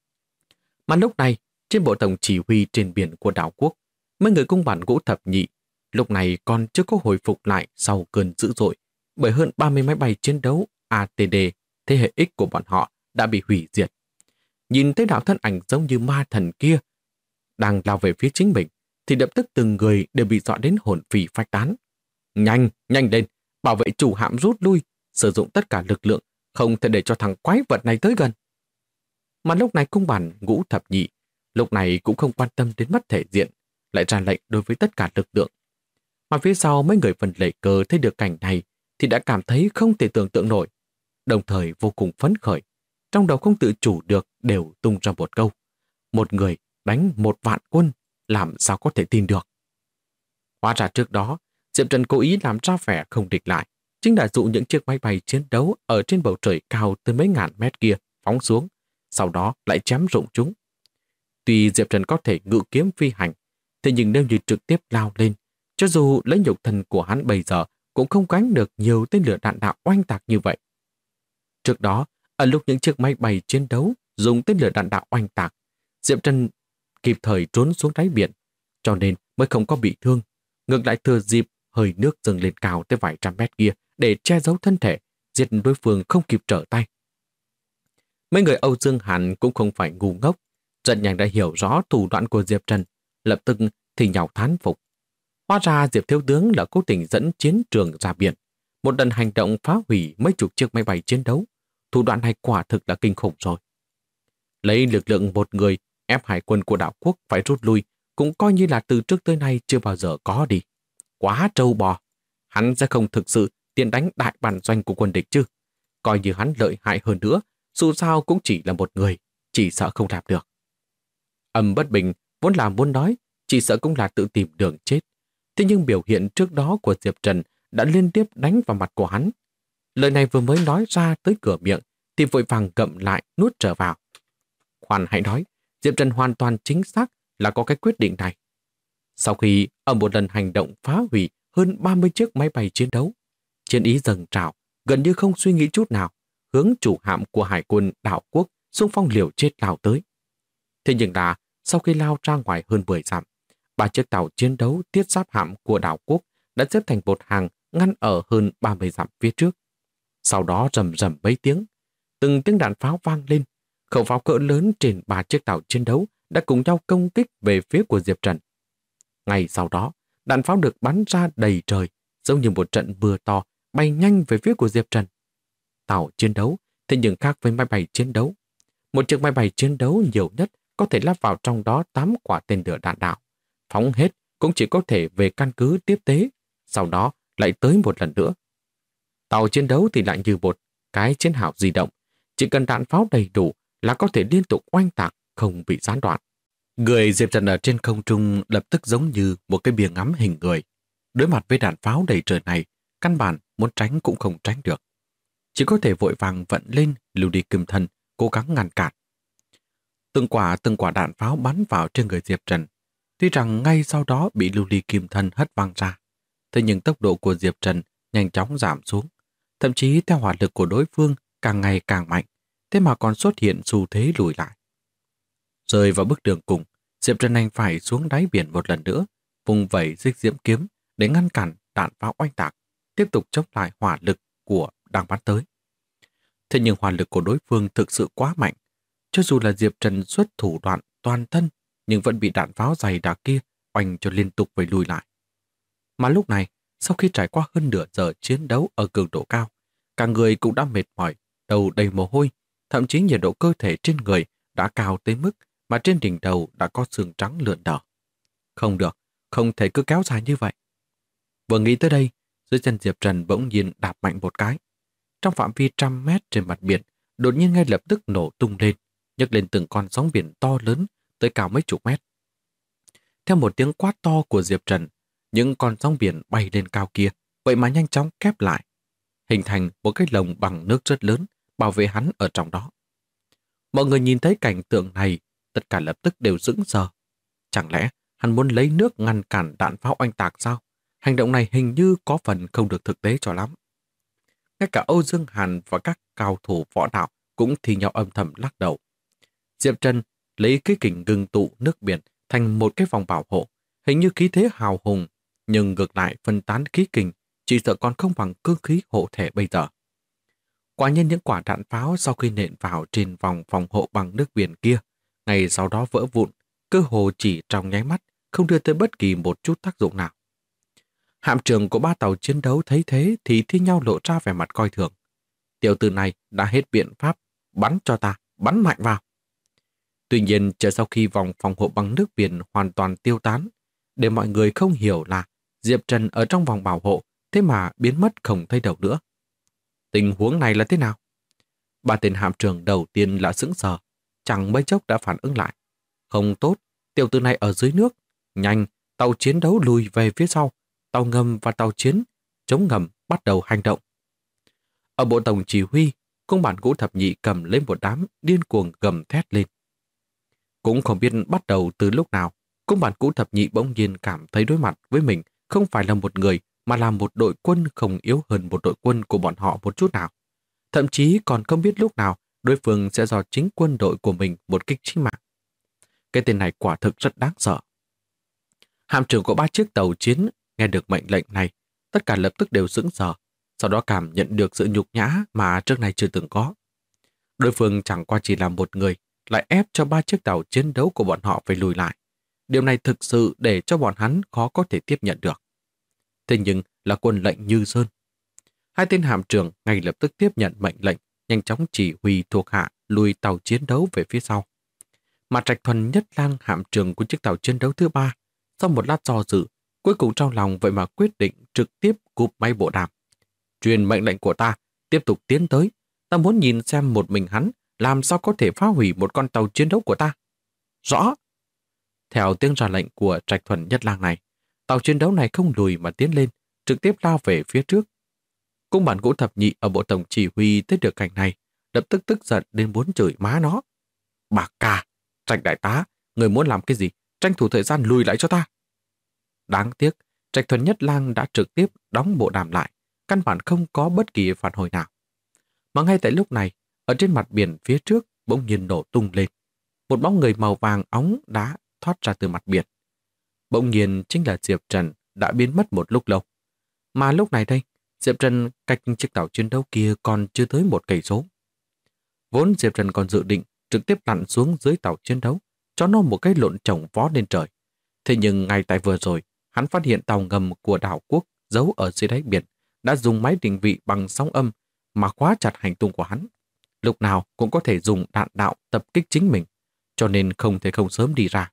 Mà lúc này, trên bộ tổng chỉ huy trên biển của đảo quốc, mấy người cung bản Ngũ Thập Nhị lúc này còn chưa có hồi phục lại sau cơn dữ dội, bởi hơn 30 máy bay chiến đấu ATD thế hệ X của bọn họ đã bị hủy diệt. Nhìn thấy đạo thân ảnh giống như ma thần kia đang lao về phía chính mình, thì lập tức từng người đều bị dọa đến hồn phì phách tán. Nhanh, nhanh lên, bảo vệ chủ hạm rút lui, sử dụng tất cả lực lượng, không thể để cho thằng quái vật này tới gần. Mà lúc này cung bản Ngũ Thập Nhị lúc này cũng không quan tâm đến mất thể diện, lại ra lệnh đối với tất cả lực lượng. Mà phía sau mấy người Vân Lệ Cơ thấy được cảnh này thì đã cảm thấy không thể tưởng tượng nổi, đồng thời vô cùng phấn khởi. Trong đầu không tự chủ được đều tung ra một câu: một người đánh 1.000.000 quân, làm sao có thể tin được. Hóa ra trước đó, Diệp Trần cố ý làm ra vẻ không địch lại, chính là dụ những chiếc máy bay chiến đấu ở trên bầu trời cao tới mấy ngàn mét kia phóng xuống, sau đó lại chém rụng chúng. Tuy Diệp Trần có thể ngự kiếm phi hành, thế nhưng nếu như trực tiếp lao lên, cho dù lấy nhục thân của hắn bây giờ cũng không gánh được nhiều tên lửa đạn đạo oanh tạc như vậy. Trước đó, ở lúc những chiếc máy bay chiến đấu dùng tên lửa đạn đạo oanh tạc, Diệp Trần kịp thời trốn xuống đáy biển, cho nên mới không có bị thương. Ngược lại thừa dịp hơi nước dâng lên cao tới vài trăm mét kia để che giấu thân thể, giết đối phương không kịp trở tay. Mấy người Âu Dương Hàn cũng không phải ngu ngốc, rất nhanh đã hiểu rõ thủ đoạn của Diệp Trần, lập tức thì nhào thán phục. Hóa ra Diệp thiếu tướng là cố tình dẫn chiến trường ra biển, một lần hành động phá hủy mấy chục chiếc máy bay chiến đấu. Thủ đoạn này quả thực là kinh khủng rồi. Lấy lực lượng một người ép hải quân của đảo quốc phải rút lui cũng coi như là từ trước tới nay chưa bao giờ có đi. Quá trâu bò. Hắn sẽ không thực sự tiến đánh đại bản doanh của quân địch chứ. Coi như hắn lợi hại hơn nữa, dù sao cũng chỉ là một người, chỉ sợ không làm được. Âm Bất Bình vốn là muốn nói, chỉ sợ cũng là tự tìm đường chết. Thế nhưng biểu hiện trước đó của Diệp Trần đã liên tiếp đánh vào mặt của hắn. Lời này vừa mới nói ra tới cửa miệng thì vội vàng gậm lại nuốt trở vào. Khoan hãy nói, Diệp Trần hoàn toàn chính xác là có cái quyết định này. Sau khi ở một lần hành động phá hủy hơn 30 chiếc máy bay chiến đấu, chiến ý dâng trào, gần như không suy nghĩ chút nào, hướng chủ hạm của hải quân đảo quốc xung phong liều chết lao tới. Thế nhưng là sau khi lao ra ngoài hơn 10 dặm, 3 chiếc tàu chiến đấu thiết giáp hạm của đảo quốc đã xếp thành một hàng ngăn ở hơn 30 dặm phía trước. Sau đó rầm rầm mấy tiếng, từng tiếng đạn pháo vang lên, khẩu pháo cỡ lớn trên 3 chiếc tàu chiến đấu đã cùng nhau công kích về phía của Diệp Trần. Ngay sau đó, đạn pháo được bắn ra đầy trời, giống như một trận mưa to bay nhanh về phía của Diệp Trần. Tàu chiến đấu thế nhưng khác với máy bay chiến đấu. Một chiếc máy bay chiến đấu nhiều nhất có thể lắp vào trong đó 8 quả tên lửa đạn đạo. Phóng hết cũng chỉ có thể về căn cứ tiếp tế, sau đó lại tới một lần nữa. Tàu chiến đấu thì lại như một cái chiến hào di động, chỉ cần đạn pháo đầy đủ là có thể liên tục oanh tạc, không bị gián đoạn. Người Diệp Trần ở trên không trung lập tức giống như một cái bìa ngắm hình người. Đối mặt với đạn pháo đầy trời này, căn bản muốn tránh cũng không tránh được. Chỉ có thể vội vàng vận lên lưu đi kim thân, cố gắng ngăn cản. Từng quả đạn pháo bắn vào trên người Diệp Trần. Tuy rằng ngay sau đó bị lưu ly kim thân hất văng ra, thế nhưng tốc độ của Diệp Trần nhanh chóng giảm xuống. Thậm chí theo hỏa lực của đối phương càng ngày càng mạnh, thế mà còn xuất hiện xu thế lùi lại. Rơi vào bước đường cùng, Diệp Trần anh phải xuống đáy biển một lần nữa, vùng vẩy xích diễm kiếm để ngăn cản đạn pháo oanh tạc, tiếp tục chống lại hỏa lực của đang bắn tới. Thế nhưng hỏa lực của đối phương thực sự quá mạnh. Cho dù là Diệp Trần xuất thủ đoạn toàn thân, nhưng vẫn bị đạn pháo dày đặc kia oanh cho liên tục phải lùi lại. Mà lúc này, sau khi trải qua hơn nửa giờ chiến đấu ở cường độ cao, cả người cũng đã mệt mỏi, đầu đầy mồ hôi, thậm chí nhiệt độ cơ thể trên người đã cao tới mức mà trên đỉnh đầu đã có xương trắng lượn lờ. Không được, không thể cứ kéo dài như vậy. Vừa nghĩ tới đây, dưới chân Diệp Trần bỗng nhiên đạp mạnh một cái. Trong phạm vi 100 mét trên mặt biển, đột nhiên ngay lập tức nổ tung lên, nhấc lên từng con sóng biển to lớn tới cao mấy chục mét. Theo một tiếng quát to của Diệp Trần, những con sóng biển bay lên cao kia, vậy mà nhanh chóng kép lại, hình thành một cái lồng bằng nước rất lớn, bảo vệ hắn ở trong đó. Mọi người nhìn thấy cảnh tượng này, tất cả lập tức đều sững sờ. Chẳng lẽ hắn muốn lấy nước ngăn cản đạn pháo oanh tạc sao? Hành động này hình như có phần không được thực tế cho lắm. Ngay cả Âu Dương Hàn và các cao thủ võ đạo cũng thì nhau âm thầm lắc đầu. Diệp Trần lấy cái kình ngưng tụ nước biển thành một cái vòng bảo hộ, hình như khí thế hào hùng, nhưng ngược lại phân tán khí kình chỉ sợ còn không bằng cương khí hộ thể bây giờ. Quả nhiên những quả đạn pháo sau khi nện vào trên vòng phòng hộ bằng nước biển kia, ngày sau đó vỡ vụn, cơ hồ chỉ trong nháy mắt, không đưa tới bất kỳ một chút tác dụng nào. Hạm trưởng của 3 tàu chiến đấu thấy thế thì thi nhau lộ ra vẻ mặt coi thường. Tiểu tử này đã hết biện pháp, bắn cho ta, bắn mạnh vào. Tuy nhiên, chờ sau khi vòng phòng hộ bằng nước biển hoàn toàn tiêu tán, để mọi người không hiểu là Diệp Trần ở trong vòng bảo hộ, thế mà biến mất không thấy đâu nữa. Tình huống này là thế nào? 3 tên hạm trưởng đầu tiên là sững sờ, chẳng mấy chốc đã phản ứng lại. Không tốt, tiểu tử này ở dưới nước. Nhanh, tàu chiến đấu lùi về phía sau. Tàu ngầm và tàu chiến chống ngầm bắt đầu hành động. Ở bộ tổng chỉ huy, cung bản Ngũ Thập Nhị cầm lên một đám điên cuồng gầm thét lên. Cũng không biết bắt đầu từ lúc nào, cung bản Ngũ Thập Nhị bỗng nhiên cảm thấy đối mặt với mình không phải là một người mà là một đội quân không yếu hơn một đội quân của bọn họ một chút nào. Thậm chí còn không biết lúc nào đối phương sẽ do chính quân đội của mình một kích chí mạng. Cái tên này quả thực rất đáng sợ. Hạm trưởng của 3 chiếc tàu chiến nghe được mệnh lệnh này, tất cả lập tức đều sững sờ, sau đó cảm nhận được sự nhục nhã mà trước này chưa từng có. Đối phương chẳng qua chỉ là một người, lại ép cho 3 chiếc tàu chiến đấu của bọn họ phải lùi lại. Điều này thực sự để cho bọn hắn khó có thể tiếp nhận được. Thế nhưng là quân lệnh Như Sơn. 2 tên hạm trưởng ngay lập tức tiếp nhận mệnh lệnh, nhanh chóng chỉ huy thuộc hạ lùi tàu chiến đấu về phía sau. Mà Trạch Thuần Nhất Lang hạm trưởng của chiếc tàu chiến đấu thứ 3, sau một lát do dự, cuối cùng trong lòng vậy mà quyết định trực tiếp cúp máy bộ đàm. Truyền mệnh lệnh của ta, tiếp tục tiến tới. Ta muốn nhìn xem một mình hắn làm sao có thể phá hủy một con tàu chiến đấu của ta. Rõ. Theo tiếng ra lệnh của Trạch Thuần Nhất Lang này, tàu chiến đấu này không lùi mà tiến lên, trực tiếp lao về phía trước. Cung bản Ngũ Thập Nhị ở bộ tổng chỉ huy thấy được cảnh này, lập tức tức giận đến muốn chửi má nó. Bà ca, Trạch đại tá, người muốn làm cái gì? Tranh thủ thời gian lùi lại cho ta. Đáng tiếc, Trạch Thuần Nhất Lang đã trực tiếp đóng bộ đàm lại, căn bản không có bất kỳ phản hồi nào. Mà ngay tại lúc này, ở trên mặt biển phía trước bỗng nhiên nổ tung lên. Một bóng người màu vàng óng đã thoát ra từ mặt biển. Bỗng nhiên chính là Diệp Trần đã biến mất một lúc lâu. Mà lúc này đây, Diệp Trần cách chiếc tàu chiến đấu kia còn chưa tới 1 cây số. Vốn Diệp Trần còn dự định trực tiếp lặn xuống dưới tàu chiến đấu, cho nó một cái lộn chồng vó lên trời. Thế nhưng ngay tại vừa rồi, hắn phát hiện tàu ngầm của đảo quốc giấu ở dưới đáy biển đã dùng máy định vị bằng sóng âm mà khóa chặt hành tung của hắn. Lúc nào cũng có thể dùng đạn đạo tập kích chính mình, cho nên không thể không sớm đi ra.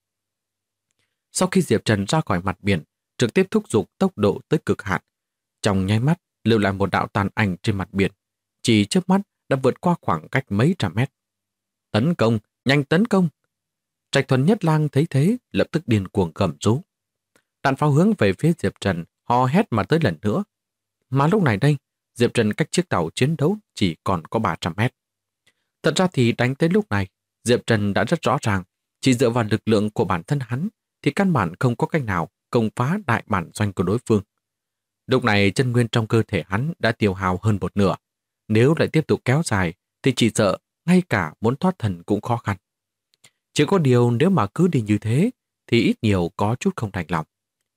Sau khi Diệp Trần ra khỏi mặt biển, trực tiếp thúc giục tốc độ tới cực hạn, trong nháy mắt lưu lại một đạo tàn ảnh trên mặt biển, chỉ chớp mắt đã vượt qua khoảng cách mấy trăm mét. Tấn công, nhanh tấn công! Trạch Thuần Nhất Lang thấy thế, lập tức điên cuồng gầm rú. Đạn pháo hướng về phía Diệp Trần, hò hét mà tới lần nữa. Mà lúc này đây, Diệp Trần cách chiếc tàu chiến đấu chỉ còn có 300 mét. Thật ra thì đánh tới lúc này, Diệp Trần đã rất rõ ràng, chỉ dựa vào lực lượng của bản thân hắn thì căn bản không có cách nào công phá đại bản doanh của đối phương. Lúc này chân nguyên trong cơ thể hắn đã tiêu hao hơn một nửa. Nếu lại tiếp tục kéo dài thì chỉ sợ ngay cả muốn thoát thần cũng khó khăn. Chỉ có điều nếu mà cứ đi như thế thì ít nhiều có chút không đành lòng.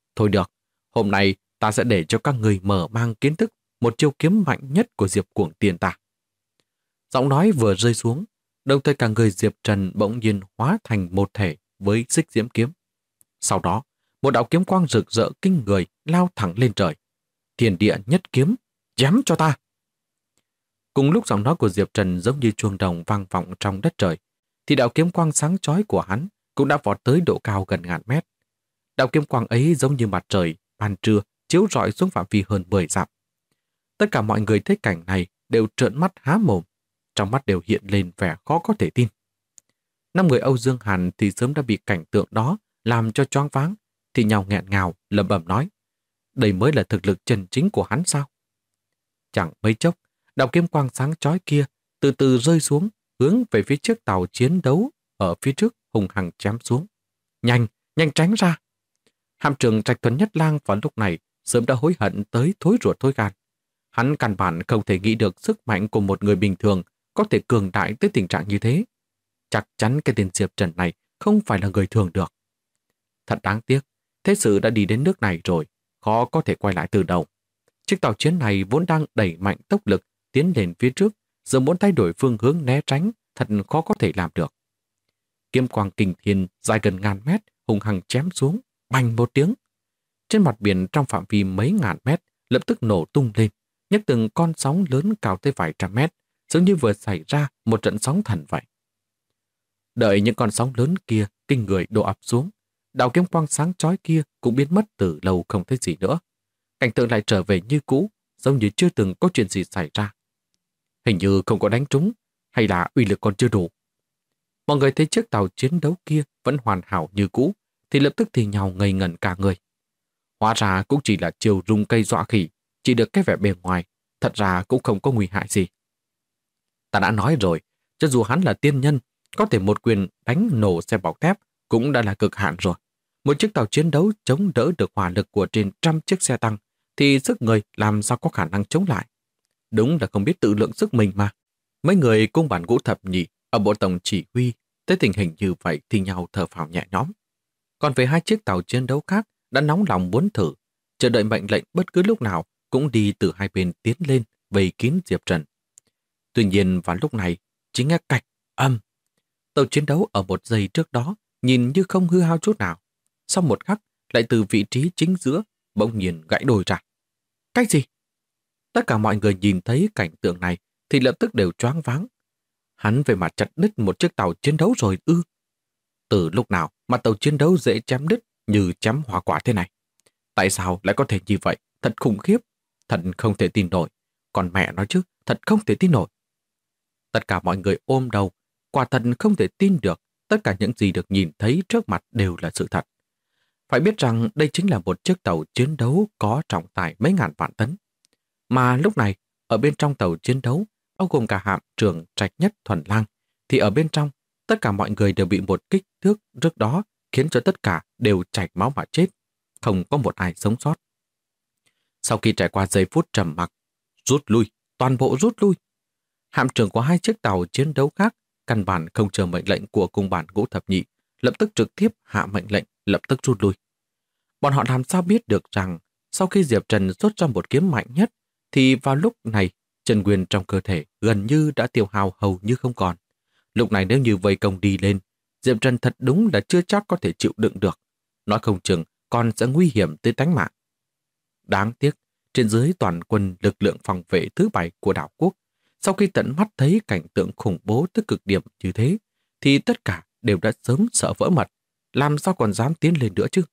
Thôi được, hôm nay ta sẽ để cho các người mở mang kiến thức một chiêu kiếm mạnh nhất của Diệp Cuồng Tiên ta. Giọng nói vừa rơi xuống, đồng thời cả người Diệp Trần bỗng nhiên hóa thành một thể với xích diễm kiếm. Sau đó, một đạo kiếm quang rực rỡ kinh người lao thẳng lên trời. Thiên địa nhất kiếm, chém cho ta! Cùng lúc giọng nói của Diệp Trần giống như chuông đồng vang vọng trong đất trời, thì đạo kiếm quang sáng chói của hắn cũng đã vọt tới độ cao gần ngàn mét. Đạo kiếm quang ấy giống như mặt trời ban trưa chiếu rọi xuống phạm vi hơn 10 dặm. Tất cả mọi người thấy cảnh này đều trợn mắt há mồm, trong mắt đều hiện lên vẻ khó có thể tin. 5 người Âu Dương Hàn thì sớm đã bị cảnh tượng đó làm cho choáng váng, thì nhau nghẹn ngào lẩm bẩm nói: đây mới là thực lực chân chính của hắn sao? Chẳng mấy chốc, đạo kiếm quang sáng chói kia từ từ rơi xuống, hướng về phía chiếc tàu chiến đấu ở phía trước hùng hằng chém xuống. Nhanh, nhanh tránh ra! Hạm trưởng Trạch Tuấn Nhất Lang vào lúc này sớm đã hối hận tới thối ruột thối gan. Hắn căn bản không thể nghĩ được sức mạnh của một người bình thường có thể cường đại tới tình trạng như thế. Chắc chắn cái tên Diệp Trần này không phải là người thường được. Thật đáng tiếc, thế sự đã đi đến nước này rồi, khó có thể quay lại từ đầu. Chiếc tàu chiến này vốn đang đẩy mạnh tốc lực tiến lên phía trước, giờ muốn thay đổi phương hướng né tránh, thật khó có thể làm được. Kiếm quang kinh thiên dài gần ngàn mét hùng hằng chém xuống, bành một tiếng. Trên mặt biển trong phạm vi mấy ngàn mét lập tức nổ tung lên, nhấc từng con sóng lớn cao tới vài trăm mét, giống như vừa xảy ra một trận sóng thần vậy. Đợi những con sóng lớn kia kinh người đổ ập xuống, đạo kiếm quang sáng chói kia cũng biến mất từ lâu không thấy gì nữa. Cảnh tượng lại trở về như cũ, giống như chưa từng có chuyện gì xảy ra. Hình như không có đánh trúng, hay là uy lực còn chưa đủ. Mọi người thấy chiếc tàu chiến đấu kia vẫn hoàn hảo như cũ, thì lập tức thì nhào ngây ngẩn cả người. Hóa ra cũng chỉ là chiều rung cây dọa khỉ, chỉ được cái vẻ bề ngoài, thật ra cũng không có nguy hại gì. Ta đã nói rồi, cho dù hắn là tiên nhân, có thể một quyền đánh nổ xe bọc thép cũng đã là cực hạn rồi. Một chiếc tàu chiến đấu chống đỡ được hỏa lực của trên trăm chiếc xe tăng, thì sức người làm sao có khả năng chống lại. Đúng là không biết tự lượng sức mình mà. Mấy người cung bản Ngũ Thập Nhị ở bộ tổng chỉ huy tới tình hình như vậy thì nhau thở phào nhẹ nhõm. Còn về hai chiếc tàu chiến đấu khác đã nóng lòng muốn thử, chờ đợi mệnh lệnh bất cứ lúc nào cũng đi từ hai bên tiến lên vây kín Diệp Trần. Tuy nhiên vào lúc này, chỉ nghe cạch, âm. Tàu chiến đấu ở một giây trước đó nhìn như không hư hao chút nào. Sau một khắc, lại từ vị trí chính giữa, bỗng nhiên gãy đôi ra. Cái gì? Tất cả mọi người nhìn thấy cảnh tượng này thì lập tức đều choáng váng. Hắn về mặt chặt đứt một chiếc tàu chiến đấu rồi ư? Từ lúc nào mà tàu chiến đấu dễ chém đứt như chém hoa quả thế này? Tại sao lại có thể như vậy? Thật khủng khiếp. Thật không thể tin nổi. Còn mẹ nói chứ, thật không thể tin nổi. Tất cả mọi người ôm đầu, quả thật không thể tin được tất cả những gì được nhìn thấy trước mặt đều là sự thật. Phải biết rằng đây chính là một chiếc tàu chiến đấu có trọng tải mấy ngàn vạn tấn. Mà lúc này, ở bên trong tàu chiến đấu, bao gồm cả hạm trưởng Trạch Nhất Thuần Lang, thì ở bên trong, tất cả mọi người đều bị một kích thước trước đó khiến cho tất cả đều chảy máu mà chết, không có một ai sống sót. Sau khi trải qua giây phút trầm mặc, rút lui, toàn bộ rút lui. Hạm trưởng của hai chiếc tàu chiến đấu khác căn bản không chờ mệnh lệnh của cung bản Ngũ Thập Nhị, lập tức trực tiếp hạ mệnh lệnh lập tức rút lui. Bọn họ làm sao biết được rằng sau khi Diệp Trần rút ra một kiếm mạnh nhất thì vào lúc này chân nguyên trong cơ thể gần như đã tiêu hao hầu như không còn. Lúc này nếu như vây công đi lên, Diệp Trần thật đúng là chưa chắc có thể chịu đựng được. Nói không chừng còn sẽ nguy hiểm tới tánh mạng. Đáng tiếc, trên dưới toàn quân lực lượng phòng vệ thứ 7 của đảo quốc, sau khi tận mắt thấy cảnh tượng khủng bố tới cực điểm như thế, thì tất cả đều đã sớm sợ vỡ mật, làm sao còn dám tiến lên nữa chứ.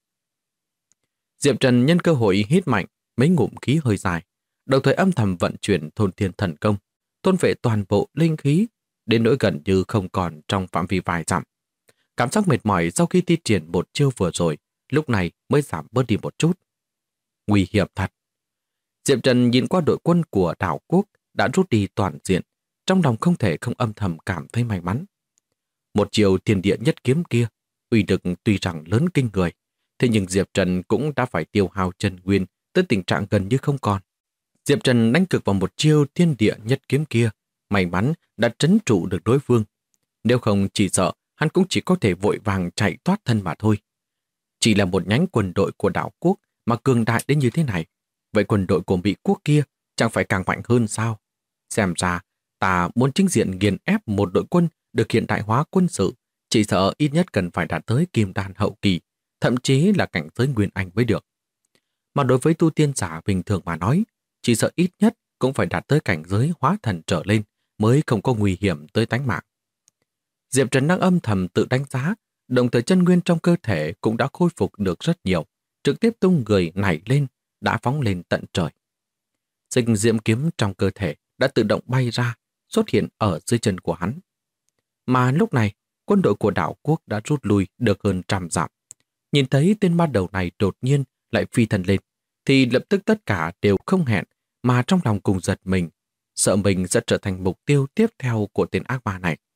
Diệp Trần nhân cơ hội hít mạnh mấy ngụm khí hơi dài, đồng thời âm thầm vận chuyển thôn thiên thần công, thôn vệ toàn bộ linh khí, đến nỗi gần như không còn trong phạm vi vài dặm. Cảm giác mệt mỏi sau khi thi triển một chiêu vừa rồi, lúc này mới giảm bớt đi một chút. Nguy hiểm thật. Diệp Trần nhìn qua đội quân của đảo quốc đã rút đi toàn diện, trong lòng không thể không âm thầm cảm thấy may mắn. Một chiều thiên địa nhất kiếm kia, uy lực tuy rằng lớn kinh người, thế nhưng Diệp Trần cũng đã phải tiêu hao chân nguyên tới tình trạng gần như không còn. Diệp Trần đánh cực vào một chiêu thiên địa nhất kiếm kia, may mắn đã trấn trụ được đối phương. Nếu không chỉ sợ, hắn cũng chỉ có thể vội vàng chạy thoát thân mà thôi. Chỉ là một nhánh quân đội của đảo quốc mà cường đại đến như thế này, vậy quân đội của Mỹ quốc kia chẳng phải càng mạnh hơn sao? Xem ra, ta muốn chính diện nghiền ép một đội quân được hiện đại hóa quân sự, chỉ sợ ít nhất cần phải đạt tới kim đan hậu kỳ, thậm chí là cảnh giới Nguyên Anh mới được. Mà đối với tu tiên giả bình thường mà nói, chỉ sợ ít nhất cũng phải đạt tới cảnh giới hóa thần trở lên mới không có nguy hiểm tới tánh mạng. Diệp Trần đang âm thầm tự đánh giá, đồng thời chân nguyên trong cơ thể cũng đã khôi phục được rất nhiều, trực tiếp tung người nảy lên, đã phóng lên tận trời. Sinh diễm kiếm trong cơ thể đã tự động bay ra, xuất hiện ở dưới chân của hắn. Mà lúc này, quân đội của đảo quốc đã rút lui được hơn 100 dặm. Nhìn thấy tên ma đầu này đột nhiên lại phi thần lên, thì lập tức tất cả đều không hẹn mà trong lòng cùng giật mình, sợ mình sẽ trở thành mục tiêu tiếp theo của tên ác ma này.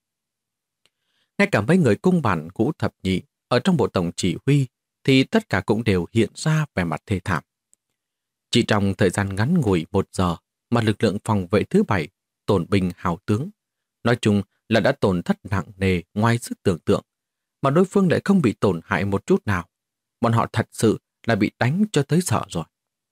Ngay cả mấy người cung bản Ngũ Thập Nhị ở trong bộ tổng chỉ huy thì tất cả cũng đều hiện ra vẻ mặt thê thảm. Chỉ trong thời gian ngắn ngủi 1 giờ mà lực lượng phòng vệ thứ 7 tổn binh hào tướng. Nói chung là đã tổn thất nặng nề ngoài sức tưởng tượng, mà đối phương lại không bị tổn hại một chút nào. Bọn họ thật sự là bị đánh cho tới sợ rồi.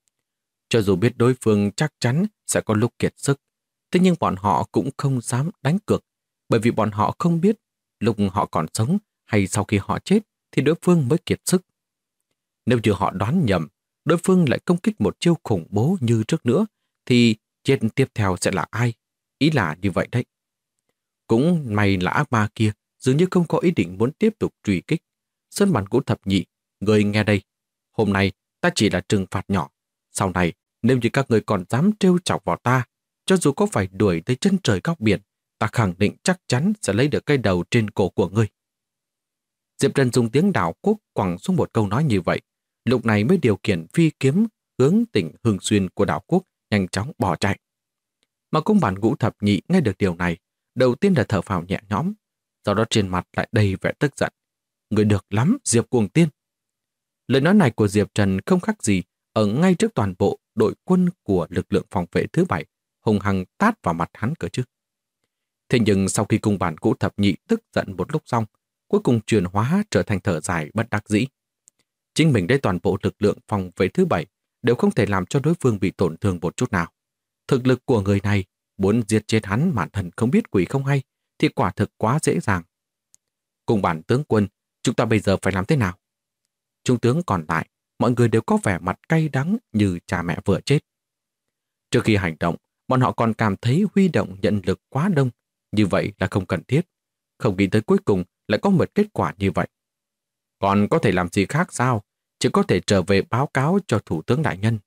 Cho dù biết đối phương chắc chắn sẽ có lúc kiệt sức, thế nhưng bọn họ cũng không dám đánh cược, bởi vì bọn họ không biết lúc họ còn sống hay sau khi họ chết thì đối phương mới kiệt sức. Nếu như họ đoán nhầm, đối phương lại công kích một chiêu khủng bố như trước nữa, thì chết tiếp theo sẽ là ai? Ý là như vậy đấy. Cũng may là ác ma kia dường như không có ý định muốn tiếp tục truy kích. Sơn Bản Ngũ Thập Nhị, người nghe đây. Hôm nay ta chỉ là trừng phạt nhỏ. Sau này, nếu như các người còn dám trêu chọc vào ta, cho dù có phải đuổi tới chân trời góc biển, ta khẳng định chắc chắn sẽ lấy được cây đầu trên cổ của ngươi. Diệp Trần dùng tiếng đảo quốc quẳng xuống một câu nói như vậy, lúc này mới điều khiển phi kiếm hướng tỉnh Hương Xuyên của đảo quốc nhanh chóng bỏ chạy. Mà cung bản Ngũ Thập Nhị nghe được điều này, đầu tiên là thở phào nhẹ nhõm, sau đó trên mặt lại đầy vẻ tức giận. Người được lắm, Diệp Cuồng Tiên. Lời nói này của Diệp Trần không khác gì ở ngay trước toàn bộ đội quân của lực lượng phòng vệ thứ 7, hùng hăng tát vào mặt hắn cơ chứ. Thế nhưng sau khi cung bản Ngũ Thập Nhị tức giận một lúc xong, cuối cùng chuyển hóa trở thành thở dài bất đắc dĩ. Chính mình đây toàn bộ lực lượng phòng vệ thứ 7 đều không thể làm cho đối phương bị tổn thương một chút nào. Thực lực của người này muốn diệt chết hắn mà thần không biết quỷ không hay thì quả thực quá dễ dàng. Cùng bản tướng quân, chúng ta bây giờ phải làm thế nào? Trung tướng còn lại, mọi người đều có vẻ mặt cay đắng như cha mẹ vừa chết. Trước khi hành động, bọn họ còn cảm thấy huy động nhân lực quá đông, như vậy là không cần thiết. Không nghĩ tới cuối cùng lại có một kết quả như vậy. Còn có thể làm gì khác sao? Chỉ có thể trở về báo cáo cho Thủ tướng đại nhân.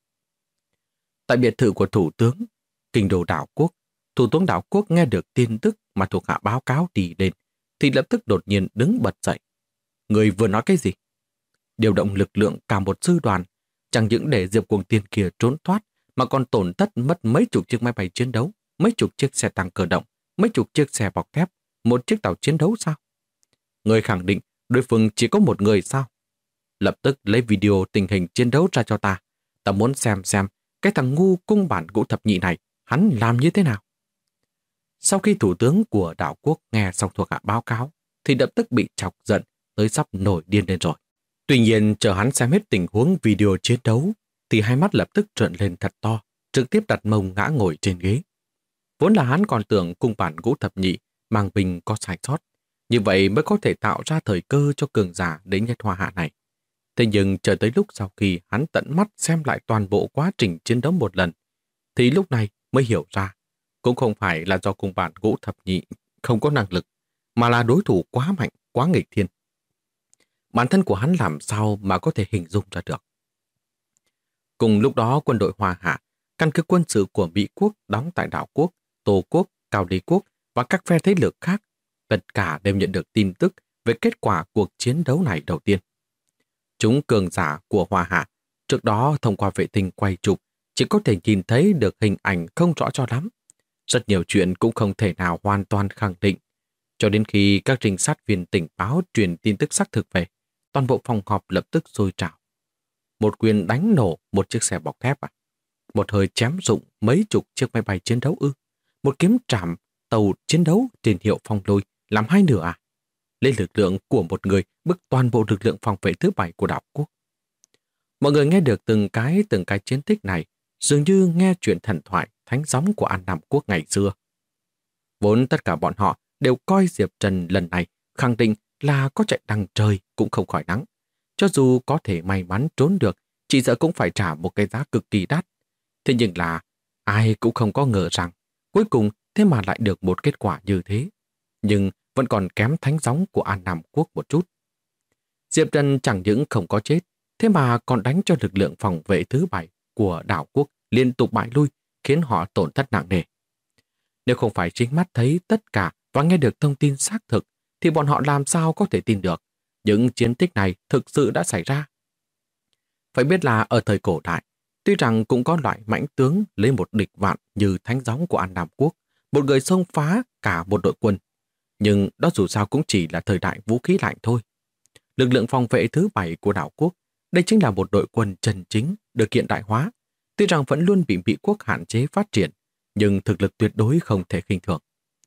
Tại biệt thự của Thủ tướng, kinh đô đảo quốc, Thủ tướng đảo quốc nghe được tin tức mà thuộc hạ báo cáo đi lên, thì lập tức đột nhiên đứng bật dậy. Người vừa nói cái gì? Điều động lực lượng cả một sư đoàn, chẳng những để Diệp Cuồng Tiên kia trốn thoát, mà còn tổn thất mất mấy chục chiếc máy bay chiến đấu, mấy chục chiếc xe tăng cơ động, mấy chục chiếc xe bọc thép, một chiếc tàu chiến đấu sao? Người khẳng định đối phương chỉ có một người sao? Lập tức lấy video tình hình chiến đấu ra cho ta. Ta muốn xem cái thằng ngu cung bản Ngũ Thập Nhị này, hắn làm như thế nào? Sau khi thủ tướng của đảo quốc nghe xong thuộc hạ báo cáo, thì lập tức bị chọc giận tới sắp nổi điên lên rồi. Tuy nhiên, chờ hắn xem hết tình huống video chiến đấu, thì hai mắt lập tức trợn lên thật to, trực tiếp đặt mông ngã ngồi trên ghế. Vốn là hắn còn tưởng cung bản Ngũ Thập Nhị mang binh có sai sót, như vậy mới có thể tạo ra thời cơ cho cường giả đến Nhất Hoa Hạ này. Thế nhưng chờ tới lúc sau khi hắn tận mắt xem lại toàn bộ quá trình chiến đấu một lần, thì lúc này mới hiểu ra, cũng không phải là do cung bản Ngũ Thập Nhị không có năng lực, mà là đối thủ quá mạnh, quá nghịch thiên. Bản thân của hắn làm sao mà có thể hình dung ra được. Cùng lúc đó, quân đội Hoa Hạ, căn cứ quân sự của Mỹ quốc đóng tại đảo quốc, Tô quốc, Cao Ly quốc và các phe thế lực khác, tất cả đều nhận được tin tức về kết quả cuộc chiến đấu này đầu tiên. Chúng cường giả của Hoa Hạ trước đó thông qua vệ tinh quay chụp chỉ có thể nhìn thấy được hình ảnh không rõ cho lắm. Rất nhiều chuyện cũng không thể nào hoàn toàn khẳng định. Cho đến khi các trinh sát viên tình báo truyền tin tức xác thực về, toàn bộ phòng họp lập tức sôi trào. Một quyền đánh nổ một chiếc xe bọc thép à? Một hơi chém rụng mấy chục chiếc máy bay chiến đấu ư? Một kiếm trảm tàu chiến đấu trên hiệu Phong Lôi làm hai nửa à? Lấy lực lượng của một người bức toàn bộ lực lượng phòng vệ thứ 7 của đảo quốc. Mọi người nghe được từng cái chiến tích này, dường như nghe chuyện thần thoại thánh gióng của An Nam Quốc ngày xưa. Vốn tất cả bọn họ đều coi Diệp Trần lần này khẳng định là có chạy đằng trời cũng không khỏi nắng. Cho dù có thể may mắn trốn được, chỉ sợ cũng phải trả một cái giá cực kỳ đắt. Thế nhưng là ai cũng không có ngờ rằng cuối cùng thế mà lại được một kết quả như thế. Nhưng vẫn còn kém thánh gióng của An Nam Quốc một chút. Diệp Trần chẳng những không có chết, thế mà còn đánh cho lực lượng phòng vệ thứ 7 của đảo quốc liên tục bại lui, khiến họ tổn thất nặng nề. Nếu không phải chính mắt thấy tất cả và nghe được thông tin xác thực, thì bọn họ làm sao có thể tin được những chiến tích này thực sự đã xảy ra. Phải biết là ở thời cổ đại, tuy rằng cũng có loại mãnh tướng lấy một địch vạn như thánh gióng của An Nam Quốc, một người xông phá cả một đội quân, nhưng đó dù sao cũng chỉ là thời đại vũ khí lạnh thôi. Lực lượng phòng vệ thứ 7 của đảo quốc, đây chính là một đội quân chân chính được hiện đại hóa, tuy rằng vẫn luôn bị Mỹ quốc hạn chế phát triển, nhưng thực lực tuyệt đối không thể khinh thường.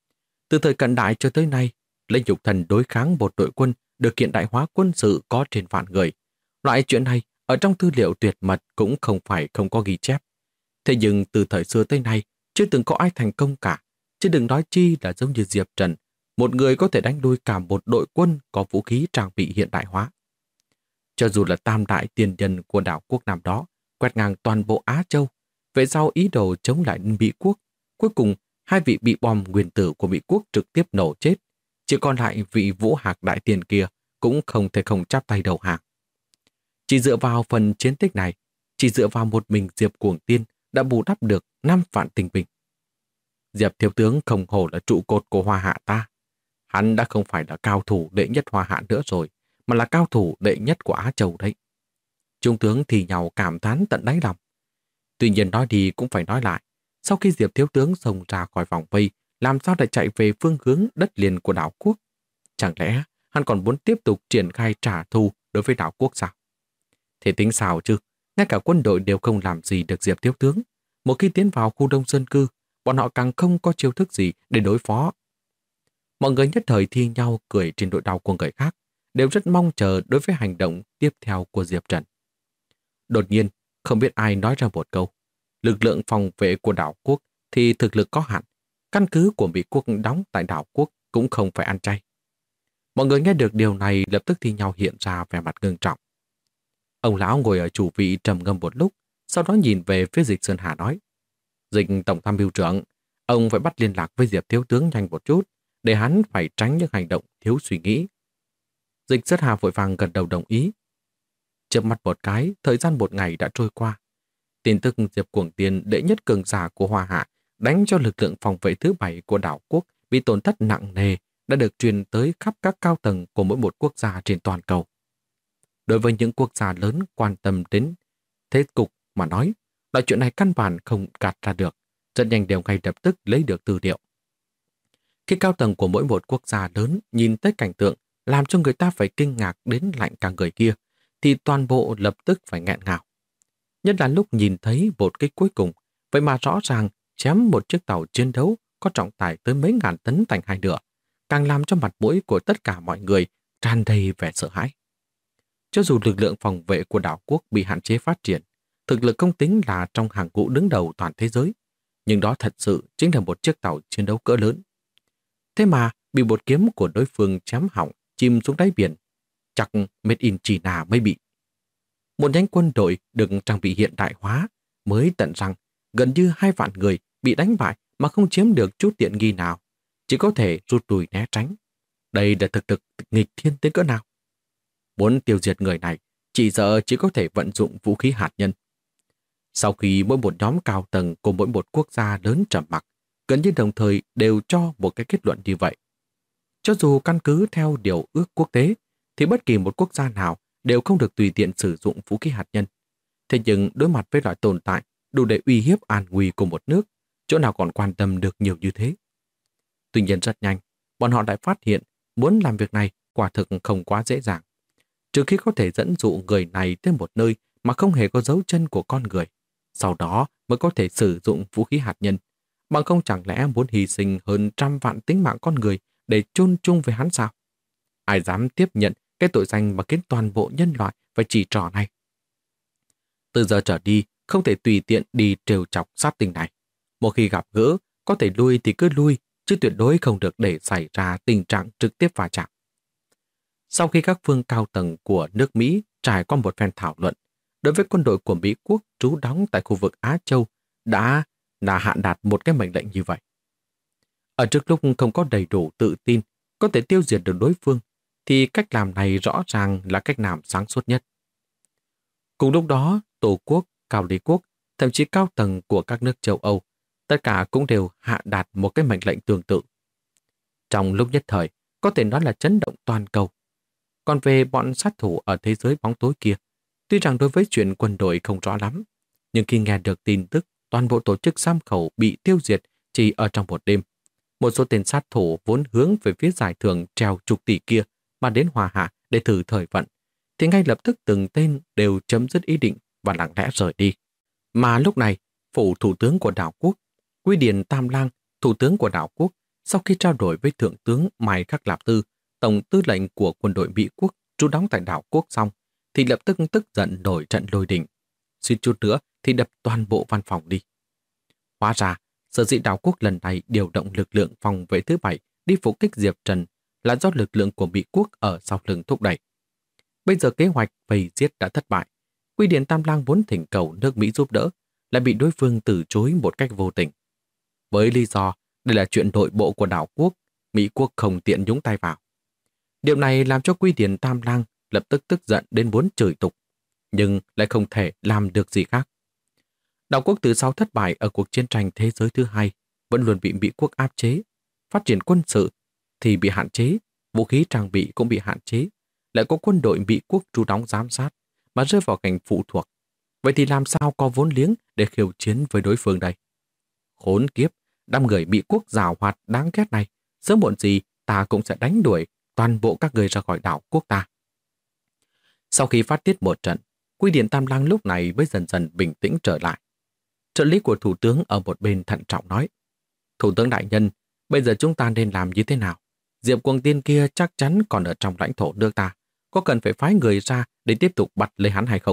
Từ thời cận đại cho tới nay, lấy nhục thần đối kháng một đội quân được hiện đại hóa quân sự có trên vạn người. Loại chuyện này ở trong tư liệu tuyệt mật cũng không phải không có ghi chép. Thế nhưng từ thời xưa tới nay, chưa từng có ai thành công cả, chứ đừng nói chi là giống như Diệp Trần, một người có thể đánh lui cả một đội quân có vũ khí trang bị hiện đại hóa. Cho dù là tam đại tiền nhân của đảo quốc năm đó, quét ngang toàn bộ Á Châu, về sau ý đồ chống lại Mỹ quốc, cuối cùng hai vị bị bom nguyên tử của Mỹ quốc trực tiếp nổ chết, chỉ còn lại vị Vũ Hạc đại tiền kia cũng không thể không chắp tay đầu hàng. Chỉ dựa vào phần chiến tích này, chỉ dựa vào một mình Diệp Cuồng Tiên đã bù đắp được 5 vạn tinh binh. Diệp thiếu tướng không hổ là trụ cột của Hoa Hạ ta. Hắn đã không phải là cao thủ đệ nhất Hoa Hạ nữa rồi, mà là cao thủ đệ nhất của Á Châu đấy. Trung tướng thì nhào cảm thán tận đáy lòng. Tuy nhiên nói đi cũng phải nói lại, sau khi Diệp thiếu tướng xông ra khỏi vòng vây, làm sao lại chạy về phương hướng đất liền của đảo quốc? Chẳng lẽ hắn còn muốn tiếp tục triển khai trả thù đối với đảo quốc sao? Thế tính sao chứ? Ngay cả quân đội đều không làm gì được Diệp thiếu tướng. Một khi tiến vào khu đông dân cư, bọn họ càng không có chiêu thức gì để đối phó. Mọi người nhất thời thi nhau cười trên nỗi đau của người khác, đều rất mong chờ đối với hành động tiếp theo của Diệp Trần. Đột nhiên, không biết ai nói ra một câu. Lực lượng phòng vệ của đảo quốc thì thực lực có hạn. Căn cứ của Mỹ quốc đóng tại đảo quốc cũng không phải ăn chay. Mọi người nghe được điều này lập tức thi nhau hiện ra vẻ mặt ngưng trọng. Ông lão ngồi ở chủ vị trầm ngâm một lúc, sau đó nhìn về phía Dịch Sơn Hà nói: Dịch tổng tham mưu trưởng, ông phải bắt liên lạc với Diệp thiếu tướng nhanh một chút, để hắn phải tránh những hành động thiếu suy nghĩ. Dịch Sơn Hà vội vàng gật đầu đồng ý. Chớp mắt một cái, thời gian một ngày đã trôi qua. Tin tức Diệp Cuồng Tiên đệ nhất cường giả của Hoa Hạ đánh cho lực lượng phòng vệ thứ 7 của đảo quốc bị tổn thất nặng nề đã được truyền tới khắp các cao tầng của mỗi một quốc gia trên toàn cầu. Đối với những quốc gia lớn quan tâm đến thế cục mà nói, loại chuyện này căn bản không gạt ra được, rất nhanh đều ngay lập tức lấy được tư liệu. Khi cao tầng của mỗi một quốc gia lớn nhìn thấy cảnh tượng làm cho người ta phải kinh ngạc đến lạnh cả người kia, thì toàn bộ lập tức phải nghẹn ngào. Nhất là lúc nhìn thấy một kích cuối cùng, vậy mà rõ ràng chém một chiếc tàu chiến đấu có trọng tải tới mấy ngàn tấn thành hai nửa, càng làm cho mặt mũi của tất cả mọi người tràn đầy vẻ sợ hãi. Cho dù lực lượng phòng vệ của đảo quốc bị hạn chế phát triển, thực lực không tính là trong hàng ngũ đứng đầu toàn thế giới, nhưng đó thật sự chính là một chiếc tàu chiến đấu cỡ lớn. Thế mà bị một kiếm của đối phương chém hỏng, chìm xuống đáy biển, chắc Made in China mới bị. Một nhánh quân đội được trang bị hiện đại hóa mới tận rằng gần như 2 vạn người bị đánh bại mà không chiếm được chút tiện nghi nào, chỉ có thể rút lui né tránh. Đây là thực lực nghịch thiên tới cỡ nào? Muốn tiêu diệt người này, chỉ sợ chỉ có thể vận dụng vũ khí hạt nhân. Sau khi mỗi một nhóm cao tầng của mỗi một quốc gia lớn trầm mặc, gần như đồng thời đều cho một cái kết luận như vậy. Cho dù căn cứ theo điều ước quốc tế, thì bất kỳ một quốc gia nào đều không được tùy tiện sử dụng vũ khí hạt nhân. Thế nhưng đối mặt với loại tồn tại đủ để uy hiếp an nguy của một nước, chỗ nào còn quan tâm được nhiều như thế? Tuy nhiên rất nhanh, bọn họ lại phát hiện muốn làm việc này quả thực không quá dễ dàng. Trừ khi có thể dẫn dụ người này tới một nơi mà không hề có dấu chân của con người, sau đó mới có thể sử dụng vũ khí hạt nhân. Bằng không chẳng lẽ muốn hy sinh hơn 100 vạn tính mạng con người để chôn chung với hắn sao? Ai dám tiếp nhận cái tội danh mà khiến toàn bộ nhân loại phải chỉ trỏ này? Từ giờ trở đi, không thể tùy tiện đi trêu chọc sát tinh này. Một khi gặp gỡ, có thể lui thì cứ lui, chứ tuyệt đối không được để xảy ra tình trạng trực tiếp va chạm. Sau khi các phương cao tầng của nước Mỹ trải qua một phen thảo luận, đối với quân đội của Mỹ quốc trú đóng tại khu vực Á Châu đã hạ đạt một cái mệnh lệnh như vậy. Ở trước lúc không có đầy đủ tự tin có thể tiêu diệt được đối phương, thì cách làm này rõ ràng là cách làm sáng suốt nhất. Cùng lúc đó, Tổ quốc, Cao Lý quốc, thậm chí cao tầng của các nước châu Âu, tất cả cũng đều hạ đạt một cái mệnh lệnh tương tự. Trong lúc nhất thời, có thể nói là chấn động toàn cầu. Còn về bọn sát thủ ở thế giới bóng tối kia, tuy rằng đối với chuyện quân đội không rõ lắm, nhưng khi nghe được tin tức toàn bộ tổ chức giam khẩu bị tiêu diệt chỉ ở trong một đêm, một số tên sát thủ vốn hướng về phía giải thưởng treo chục tỷ kia mà đến Hòa Hạ để thử thời vận, thì ngay lập tức từng tên đều chấm dứt ý định và lặng lẽ rời đi. Mà lúc này, phủ thủ tướng của đảo quốc, Quy Điền Tam Lang, thủ tướng của đảo quốc, sau khi trao đổi với thượng tướng Mai Khắc Lạp Tư, tổng tư lệnh của quân đội Mỹ quốc trú đóng tại đảo quốc xong, thì lập tức tức giận nổi trận lôi đình. Suýt chút nữa thì đập toàn bộ văn phòng đi. Hóa ra, sở dĩ đảo quốc lần này điều động lực lượng phòng vệ thứ 7 đi phục kích Diệp Trần là do lực lượng của Mỹ quốc ở sau lưng thúc đẩy. Bây giờ kế hoạch vây giết đã thất bại. Quy Điền Tam Lang vốn thỉnh cầu nước Mỹ giúp đỡ, lại bị đối phương từ chối một cách vô tình. Với lý do đây là chuyện nội bộ của đảo quốc, Mỹ quốc không tiện nhúng tay vào. Điều này làm cho Quy Điền Tam Lang lập tức tức giận đến muốn chửi tục, nhưng lại không thể làm được gì khác. Đảo quốc từ sau thất bại ở cuộc chiến tranh thế giới thứ hai vẫn luôn bị Mỹ quốc áp chế. Phát triển quân sự thì bị hạn chế, vũ khí trang bị cũng bị hạn chế, lại có quân đội Mỹ quốc trú đóng giám sát mà rơi vào cảnh phụ thuộc. Vậy thì làm sao có vốn liếng để khiêu chiến với đối phương đây? Khốn kiếp, đám người Mỹ quốc giàu hoạt đáng ghét này, sớm muộn gì ta cũng sẽ đánh đuổi toàn bộ các người ra khỏi đảo quốc ta. Sau khi phát tiết một trận, Quy Điền Tam Lang lúc này mới dần dần bình tĩnh trở lại. Trợ lý của thủ tướng ở một bên thận trọng nói: Thủ tướng đại nhân, bây giờ chúng ta nên làm như thế nào? Diệp Cuồng Tiên kia chắc chắn còn ở trong lãnh thổ nước ta, có cần phải phái người ra để tiếp tục bắt lấy hắn hay không?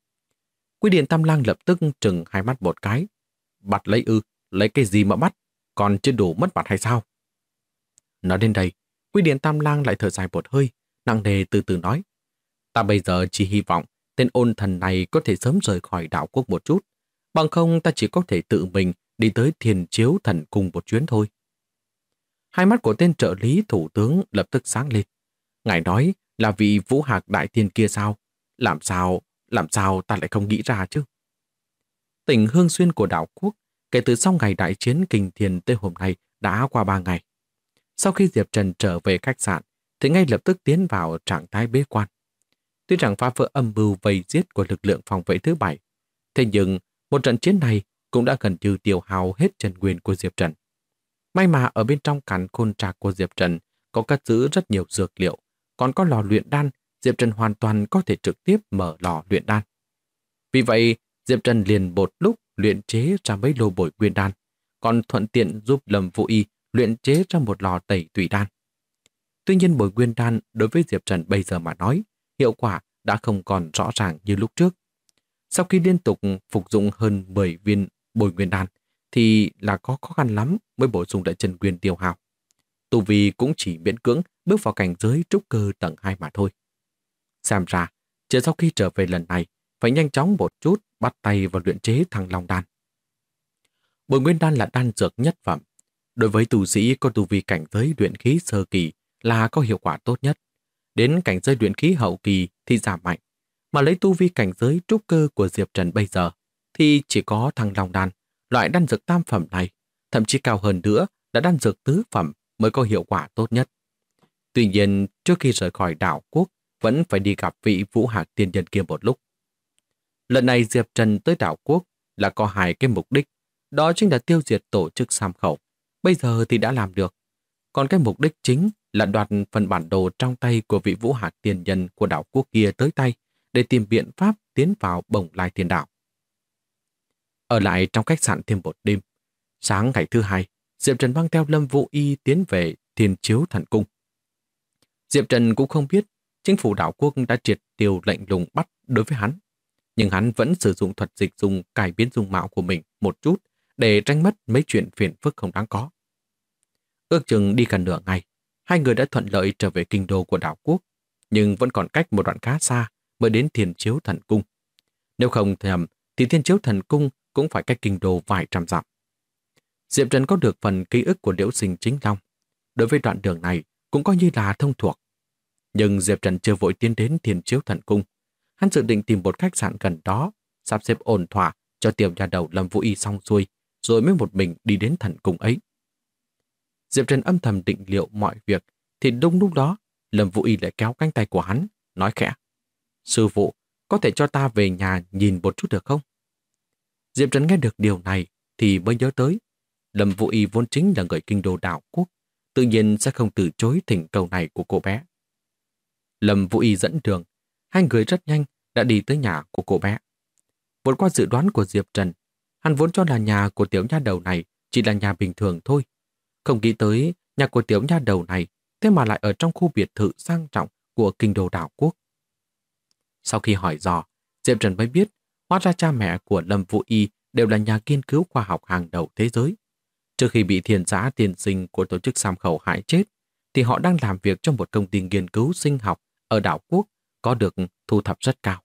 Quy Điền Tam Lang lập tức trừng hai mắt một cái. Bắt lấy ư? Lấy cái gì mà bắt? Còn chưa đủ mất mặt hay sao? Nói đến đây, Quy Điền Tam Lang lại thở dài một hơi, nặng nề từ từ nói: Ta bây giờ chỉ hy vọng tên ôn thần này có thể sớm rời khỏi đảo quốc một chút, bằng không ta chỉ có thể tự mình đi tới Thiền Chiếu Thần Cung một chuyến thôi. Hai mắt của tên trợ lý thủ tướng lập tức sáng lên. Ngài nói là vị Vũ Hạc đại tiên kia sao? Làm sao ta lại không nghĩ ra chứ? Tỉnh Hương Xuyên của đảo quốc, kể từ sau ngày đại chiến Kình Thiền tới hôm nay đã qua 3 ngày. Sau khi Diệp Trần trở về khách sạn, thì ngay lập tức tiến vào trạng thái bế quan. Tuy rằng phá vỡ âm mưu vây giết của lực lượng phòng vệ thứ 7, thế nhưng một trận chiến này cũng đã gần như tiêu hao hết chân nguyên của Diệp Trần. May mà ở bên trong càn khôn trạc của Diệp Trần có cất giữ rất nhiều dược liệu, còn có lò luyện đan, Diệp Trần hoàn toàn có thể trực tiếp mở lò luyện đan. Vì vậy, Diệp Trần liền một lúc luyện chế ra mấy lô bồi nguyên đan, còn thuận tiện giúp Lâm Vũ Y luyện chế ra một lò tẩy tùy đan. Tuy nhiên bồi nguyên đan đối với Diệp Trần bây giờ mà nói, hiệu quả đã không còn rõ ràng như lúc trước. Sau khi liên tục phục dụng hơn 10 viên bồi nguyên đan, thì là có khó khăn lắm mới bổ sung lại chân nguyên tiêu hao. Tu vi cũng chỉ miễn cưỡng bước vào cảnh giới trúc cơ tầng 2 mà thôi. Xem ra, chờ sau khi trở về lần này, phải nhanh chóng một chút bắt tay vào luyện chế Thăng Long đan. Bồi nguyên đan là đan dược nhất phẩm. Đối với tu sĩ có tu vi cảnh giới luyện khí sơ kỳ là có hiệu quả tốt nhất. Đến cảnh giới luyện khí hậu kỳ thì giảm mạnh. Mà lấy tu vi cảnh giới trúc cơ của Diệp Trần bây giờ thì chỉ có Thăng Long đan, loại đan dược tam phẩm này, thậm chí cao hơn nữa là đan dược tứ phẩm mới có hiệu quả tốt nhất. Tuy nhiên, trước khi rời khỏi đảo quốc, vẫn phải đi gặp vị Vũ Hạc tiên nhân kia một lúc. Lần này Diệp Trần tới đảo quốc là có hai cái mục đích, đó chính là tiêu diệt tổ chức Sam Khẩu. Bây giờ thì đã làm được. Còn cái mục đích chính là đoạt phần bản đồ trong tay của vị Vũ Hạc tiên nhân của đảo quốc kia tới tay để tìm biện pháp tiến vào Bồng Lai Thiên Đảo. Ở lại trong khách sạn thêm một đêm. Sáng ngày thứ hai, Diệp Trần mang theo Lâm Vũ Y tiến về Thiên Chiếu Thần Cung. Diệp Trần cũng không biết chính phủ đảo quốc đã triệt tiêu lệnh lùng bắt đối với hắn. nhưng hắn vẫn sử dụng thuật dịch dung cải biến dung mạo của mình một chút để tránh mất mấy chuyện phiền phức không đáng có. Ước chừng đi gần nửa ngày, hai người đã thuận lợi trở về kinh đô của đảo quốc, nhưng vẫn còn cách một đoạn khá xa mới đến Thiên Chiếu Thần Cung. Nếu không nhầm thì Thiên Chiếu Thần Cung cũng phải cách kinh đô vài trăm dặm. Diệp Trần có được phần ký ức của Liễu Sinh Chính Long. Đối với đoạn đường này cũng coi như là thông thuộc. Nhưng Diệp Trần chưa vội tiến đến Thiên Chiếu Thần Cung. Hắn dự định tìm một khách sạn gần đó, sắp xếp ổn thỏa cho tiểu nhà đầu Lâm Vũ Y xong xuôi, rồi mới một mình đi đến thần cung ấy. Diệp Trần âm thầm định liệu mọi việc, thì đúng lúc đó, Lâm Vũ Y lại kéo cánh tay của hắn, nói khẽ: "Sư phụ, có thể cho ta về nhà nhìn một chút được không?" Diệp Trần nghe được điều này thì mới nhớ tới, Lâm Vũ Y vốn chính là người kinh đô đảo quốc, tự nhiên sẽ không từ chối thỉnh cầu này của cô bé. Lâm Vũ Y dẫn đường, hai người rất nhanh đã đi tới nhà của cô bé. Vượt qua dự đoán của Diệp Trần, hắn vốn cho là nhà của tiểu nha đầu này chỉ là nhà bình thường thôi. Không nghĩ tới nhà của tiểu nha đầu này thế mà lại ở trong khu biệt thự sang trọng của kinh đô đảo quốc. Sau khi hỏi dò, Diệp Trần mới biết hóa ra cha mẹ của Lâm Vũ Y đều là nhà nghiên cứu khoa học hàng đầu thế giới. Trước khi bị Thiền Giã tiên sinh của tổ chức Sam Khẩu hại chết, thì họ đang làm việc trong một công ty nghiên cứu sinh học ở đảo quốc có được thu thập rất cao.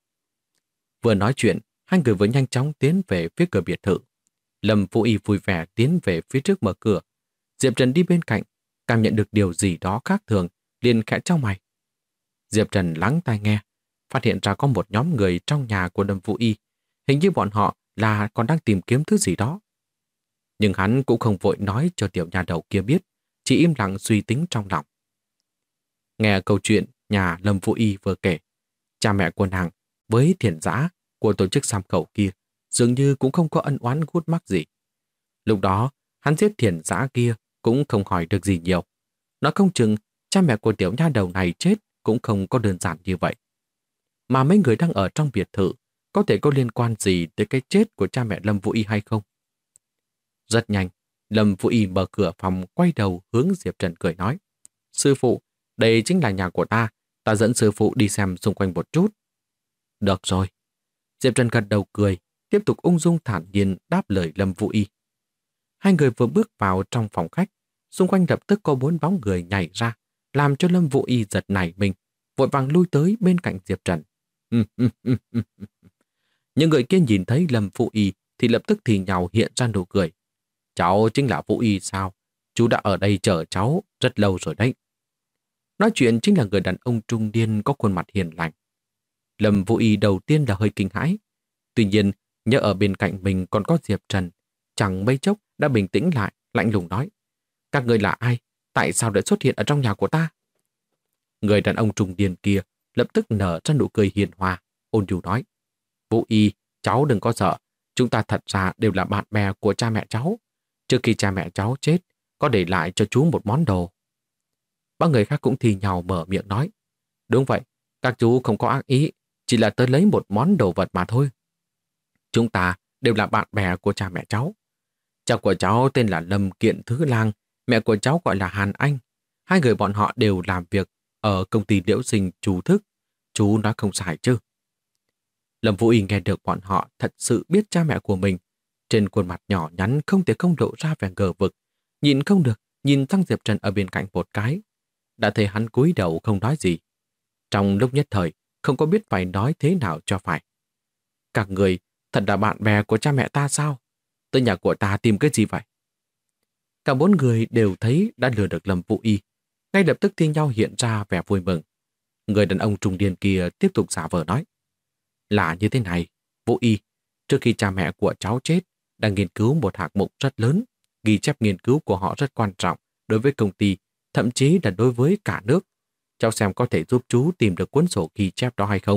Vừa nói chuyện, hai người vừa nhanh chóng tiến về phía cửa biệt thự. Lâm Vũ Y vui vẻ tiến về phía trước mở cửa. Diệp Trần đi bên cạnh, cảm nhận được điều gì đó khác thường, liền khẽ chau mày. Diệp Trần lắng tai nghe, phát hiện ra có một nhóm người trong nhà của Lâm Vũ Y. Hình như bọn họ là còn đang tìm kiếm thứ gì đó. Nhưng hắn cũng không vội nói cho tiểu nhà đầu kia biết, chỉ im lặng suy tính trong lòng. Nghe câu chuyện nhà Lâm Vũ Y vừa kể, cha mẹ của nàng với Thiền Giã của tổ chức Sam Khẩu kia dường như cũng không có ân oán gút mắc gì. Lúc đó, hắn giết Thiền Giã kia cũng không hỏi được gì nhiều. Nói không chừng, cha mẹ của tiểu nha đầu này chết cũng không có đơn giản như vậy. Mà mấy người đang ở trong biệt thự có thể có liên quan gì tới cái chết của cha mẹ Lâm Vũ Y hay không? Rất nhanh, Lâm Vũ Y mở cửa phòng quay đầu hướng Diệp Trần cười nói: "Sư phụ, đây chính là nhà của ta. Ta dẫn sư phụ đi xem xung quanh một chút." "Được rồi." Diệp Trần gật đầu cười, tiếp tục ung dung thản nhiên đáp lời Lâm Vũ Y. Hai người vừa bước vào trong phòng khách, xung quanh lập tức có 4 bóng người nhảy ra, làm cho Lâm Vũ Y giật nảy mình, vội vàng lui tới bên cạnh Diệp Trần. Những người kia nhìn thấy Lâm Vũ Y thì lập tức thì nhào hiện ra nụ cười. "Cháu chính là Vũ Y sao? Chú đã ở đây chờ cháu rất lâu rồi đấy." Nói chuyện chính là người đàn ông trung niên có khuôn mặt hiền lành. Lâm Vũ Y đầu tiên là hơi kinh hãi. Tuy nhiên, nhớ ở bên cạnh mình còn có Diệp Trần, chẳng mấy chốc đã bình tĩnh lại, lạnh lùng nói: "Các người là ai? Tại sao lại xuất hiện ở trong nhà của ta?" Người đàn ông trung niên kia lập tức nở ra nụ cười hiền hòa, ôn nhu nói: "Vũ Y, cháu đừng có sợ. Chúng ta thật ra đều là bạn bè của cha mẹ cháu. Trước khi cha mẹ cháu chết, có để lại cho chú một món đồ." Ba người khác cũng thì nhào mở miệng nói: "Đúng vậy, các chú không có ác ý, chỉ là tới lấy một món đồ vật mà thôi. Chúng ta đều là bạn bè của cha mẹ cháu. Cha của cháu tên là Lâm Kiện Thứ Lang, mẹ của cháu gọi là Hàn Anh. Hai người bọn họ đều làm việc ở công ty Liễu Sinh Chú Thức. Chú nói không sai chứ?" Lâm Vũ Y nghe được bọn họ thật sự biết cha mẹ của mình. Trên khuôn mặt nhỏ nhắn không thể không lộ ra vẻ ngờ vực. Nhìn không được, nhìn sang Diệp Trần ở bên cạnh một cái. Đã thấy hắn cúi đầu không nói gì. Trong lúc nhất thời, không có biết phải nói thế nào cho phải. "Các người thật là bạn bè của cha mẹ ta sao? Tới nhà của ta tìm cái gì vậy?" Cả 4 người đều thấy đã lừa được Lâm Vũ Y. Ngay lập tức thi nhau hiện ra vẻ vui mừng. Người đàn ông trung niên kia tiếp tục giả vờ nói: "Là như thế này, Vũ Y, trước khi cha mẹ của cháu chết, đang nghiên cứu một hạng mục rất lớn. Ghi chép nghiên cứu của họ rất quan trọng đối với công ty, thậm chí là đối với cả nước. Cháu xem có thể giúp chú tìm được cuốn sổ ghi chép đó hay không."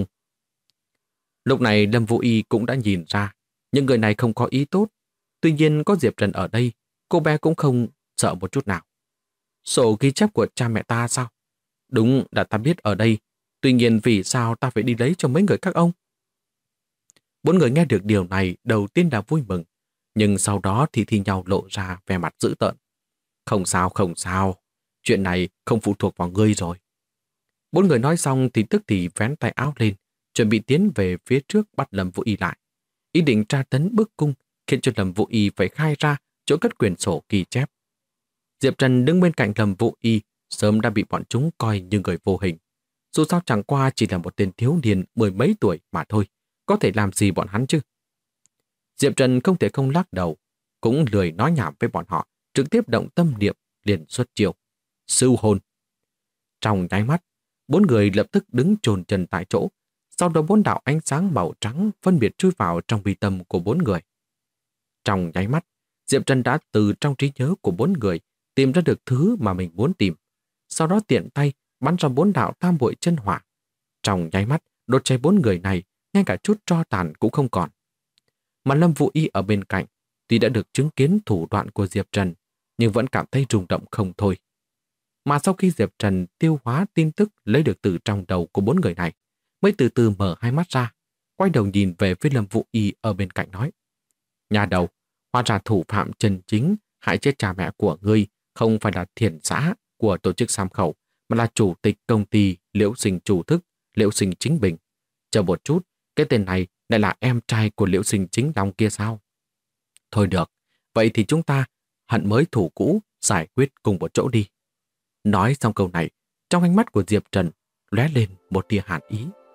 Lúc này Lâm Vũ Y cũng đã nhìn ra những người này không có ý tốt. Tuy nhiên có Diệp Trần ở đây, cô bé cũng không sợ một chút nào. "Sổ ghi chép của cha mẹ ta sao? Đúng là ta biết ở đây. Tuy nhiên vì sao ta phải đi lấy cho mấy người các ông?" 4 người nghe được điều này đầu tiên là vui mừng, nhưng sau đó thì thi nhau lộ ra vẻ mặt dữ tợn. Không sao, không sao. Chuyện này không phụ thuộc vào ngươi rồi." 4 người nói xong thì tức thì vén tay áo lên, chuẩn bị tiến về phía trước bắt Lâm Vũ Y lại. Ý định tra tấn bức cung khiến cho Lâm Vũ Y phải khai ra chỗ cất quyển sổ ghi chép. Diệp Trần đứng bên cạnh Lâm Vũ Y sớm đã bị bọn chúng coi như người vô hình. Dù sao chẳng qua chỉ là một tên thiếu niên 10 mấy tuổi mà thôi, có thể làm gì bọn hắn chứ? Diệp Trần không thể không lắc đầu, cũng lười nói nhảm với bọn họ, trực tiếp động tâm niệm liền xuất chiêu. Sưu hồn. Trong nháy mắt, 4 người lập tức đứng chồn chân tại chỗ, sau đó 4 đạo ánh sáng màu trắng phân biệt chui vào trong mi tâm của 4 người. Trong nháy mắt, Diệp Trần đã từ trong trí nhớ của 4 người tìm ra được thứ mà mình muốn tìm. Sau đó tiện tay bắn ra 4 đạo tam bội chân hỏa. Trong nháy mắt, đốt cháy 4 người này, ngay cả chút tro tàn cũng không còn. Mà Lâm Vũ Y ở bên cạnh, tuy đã được chứng kiến thủ đoạn của Diệp Trần, nhưng vẫn cảm thấy rung động không thôi. Mà sau khi Diệp Trần tiêu hóa tin tức lấy được từ trong đầu của 4 người này, mới từ từ mở hai mắt ra, quay đầu nhìn về phía Lâm Vũ Y ở bên cạnh nói: Nhà đầu, hóa ra thủ phạm chân chính hại chết cha mẹ của ngươi không phải là thiền xã của tổ chức Sam Khẩu, mà là chủ tịch công ty Liễu Sinh Chủ Thức, Liễu Sinh Chính Bình. Chờ một chút, cái tên này lại là em trai của Liễu Sinh Chính Long kia sao? Thôi được, vậy thì chúng ta hận mới thủ cũ, giải quyết cùng một chỗ đi. Nói xong câu này, trong ánh mắt của Diệp Trần lóe lên một tia hàn ý.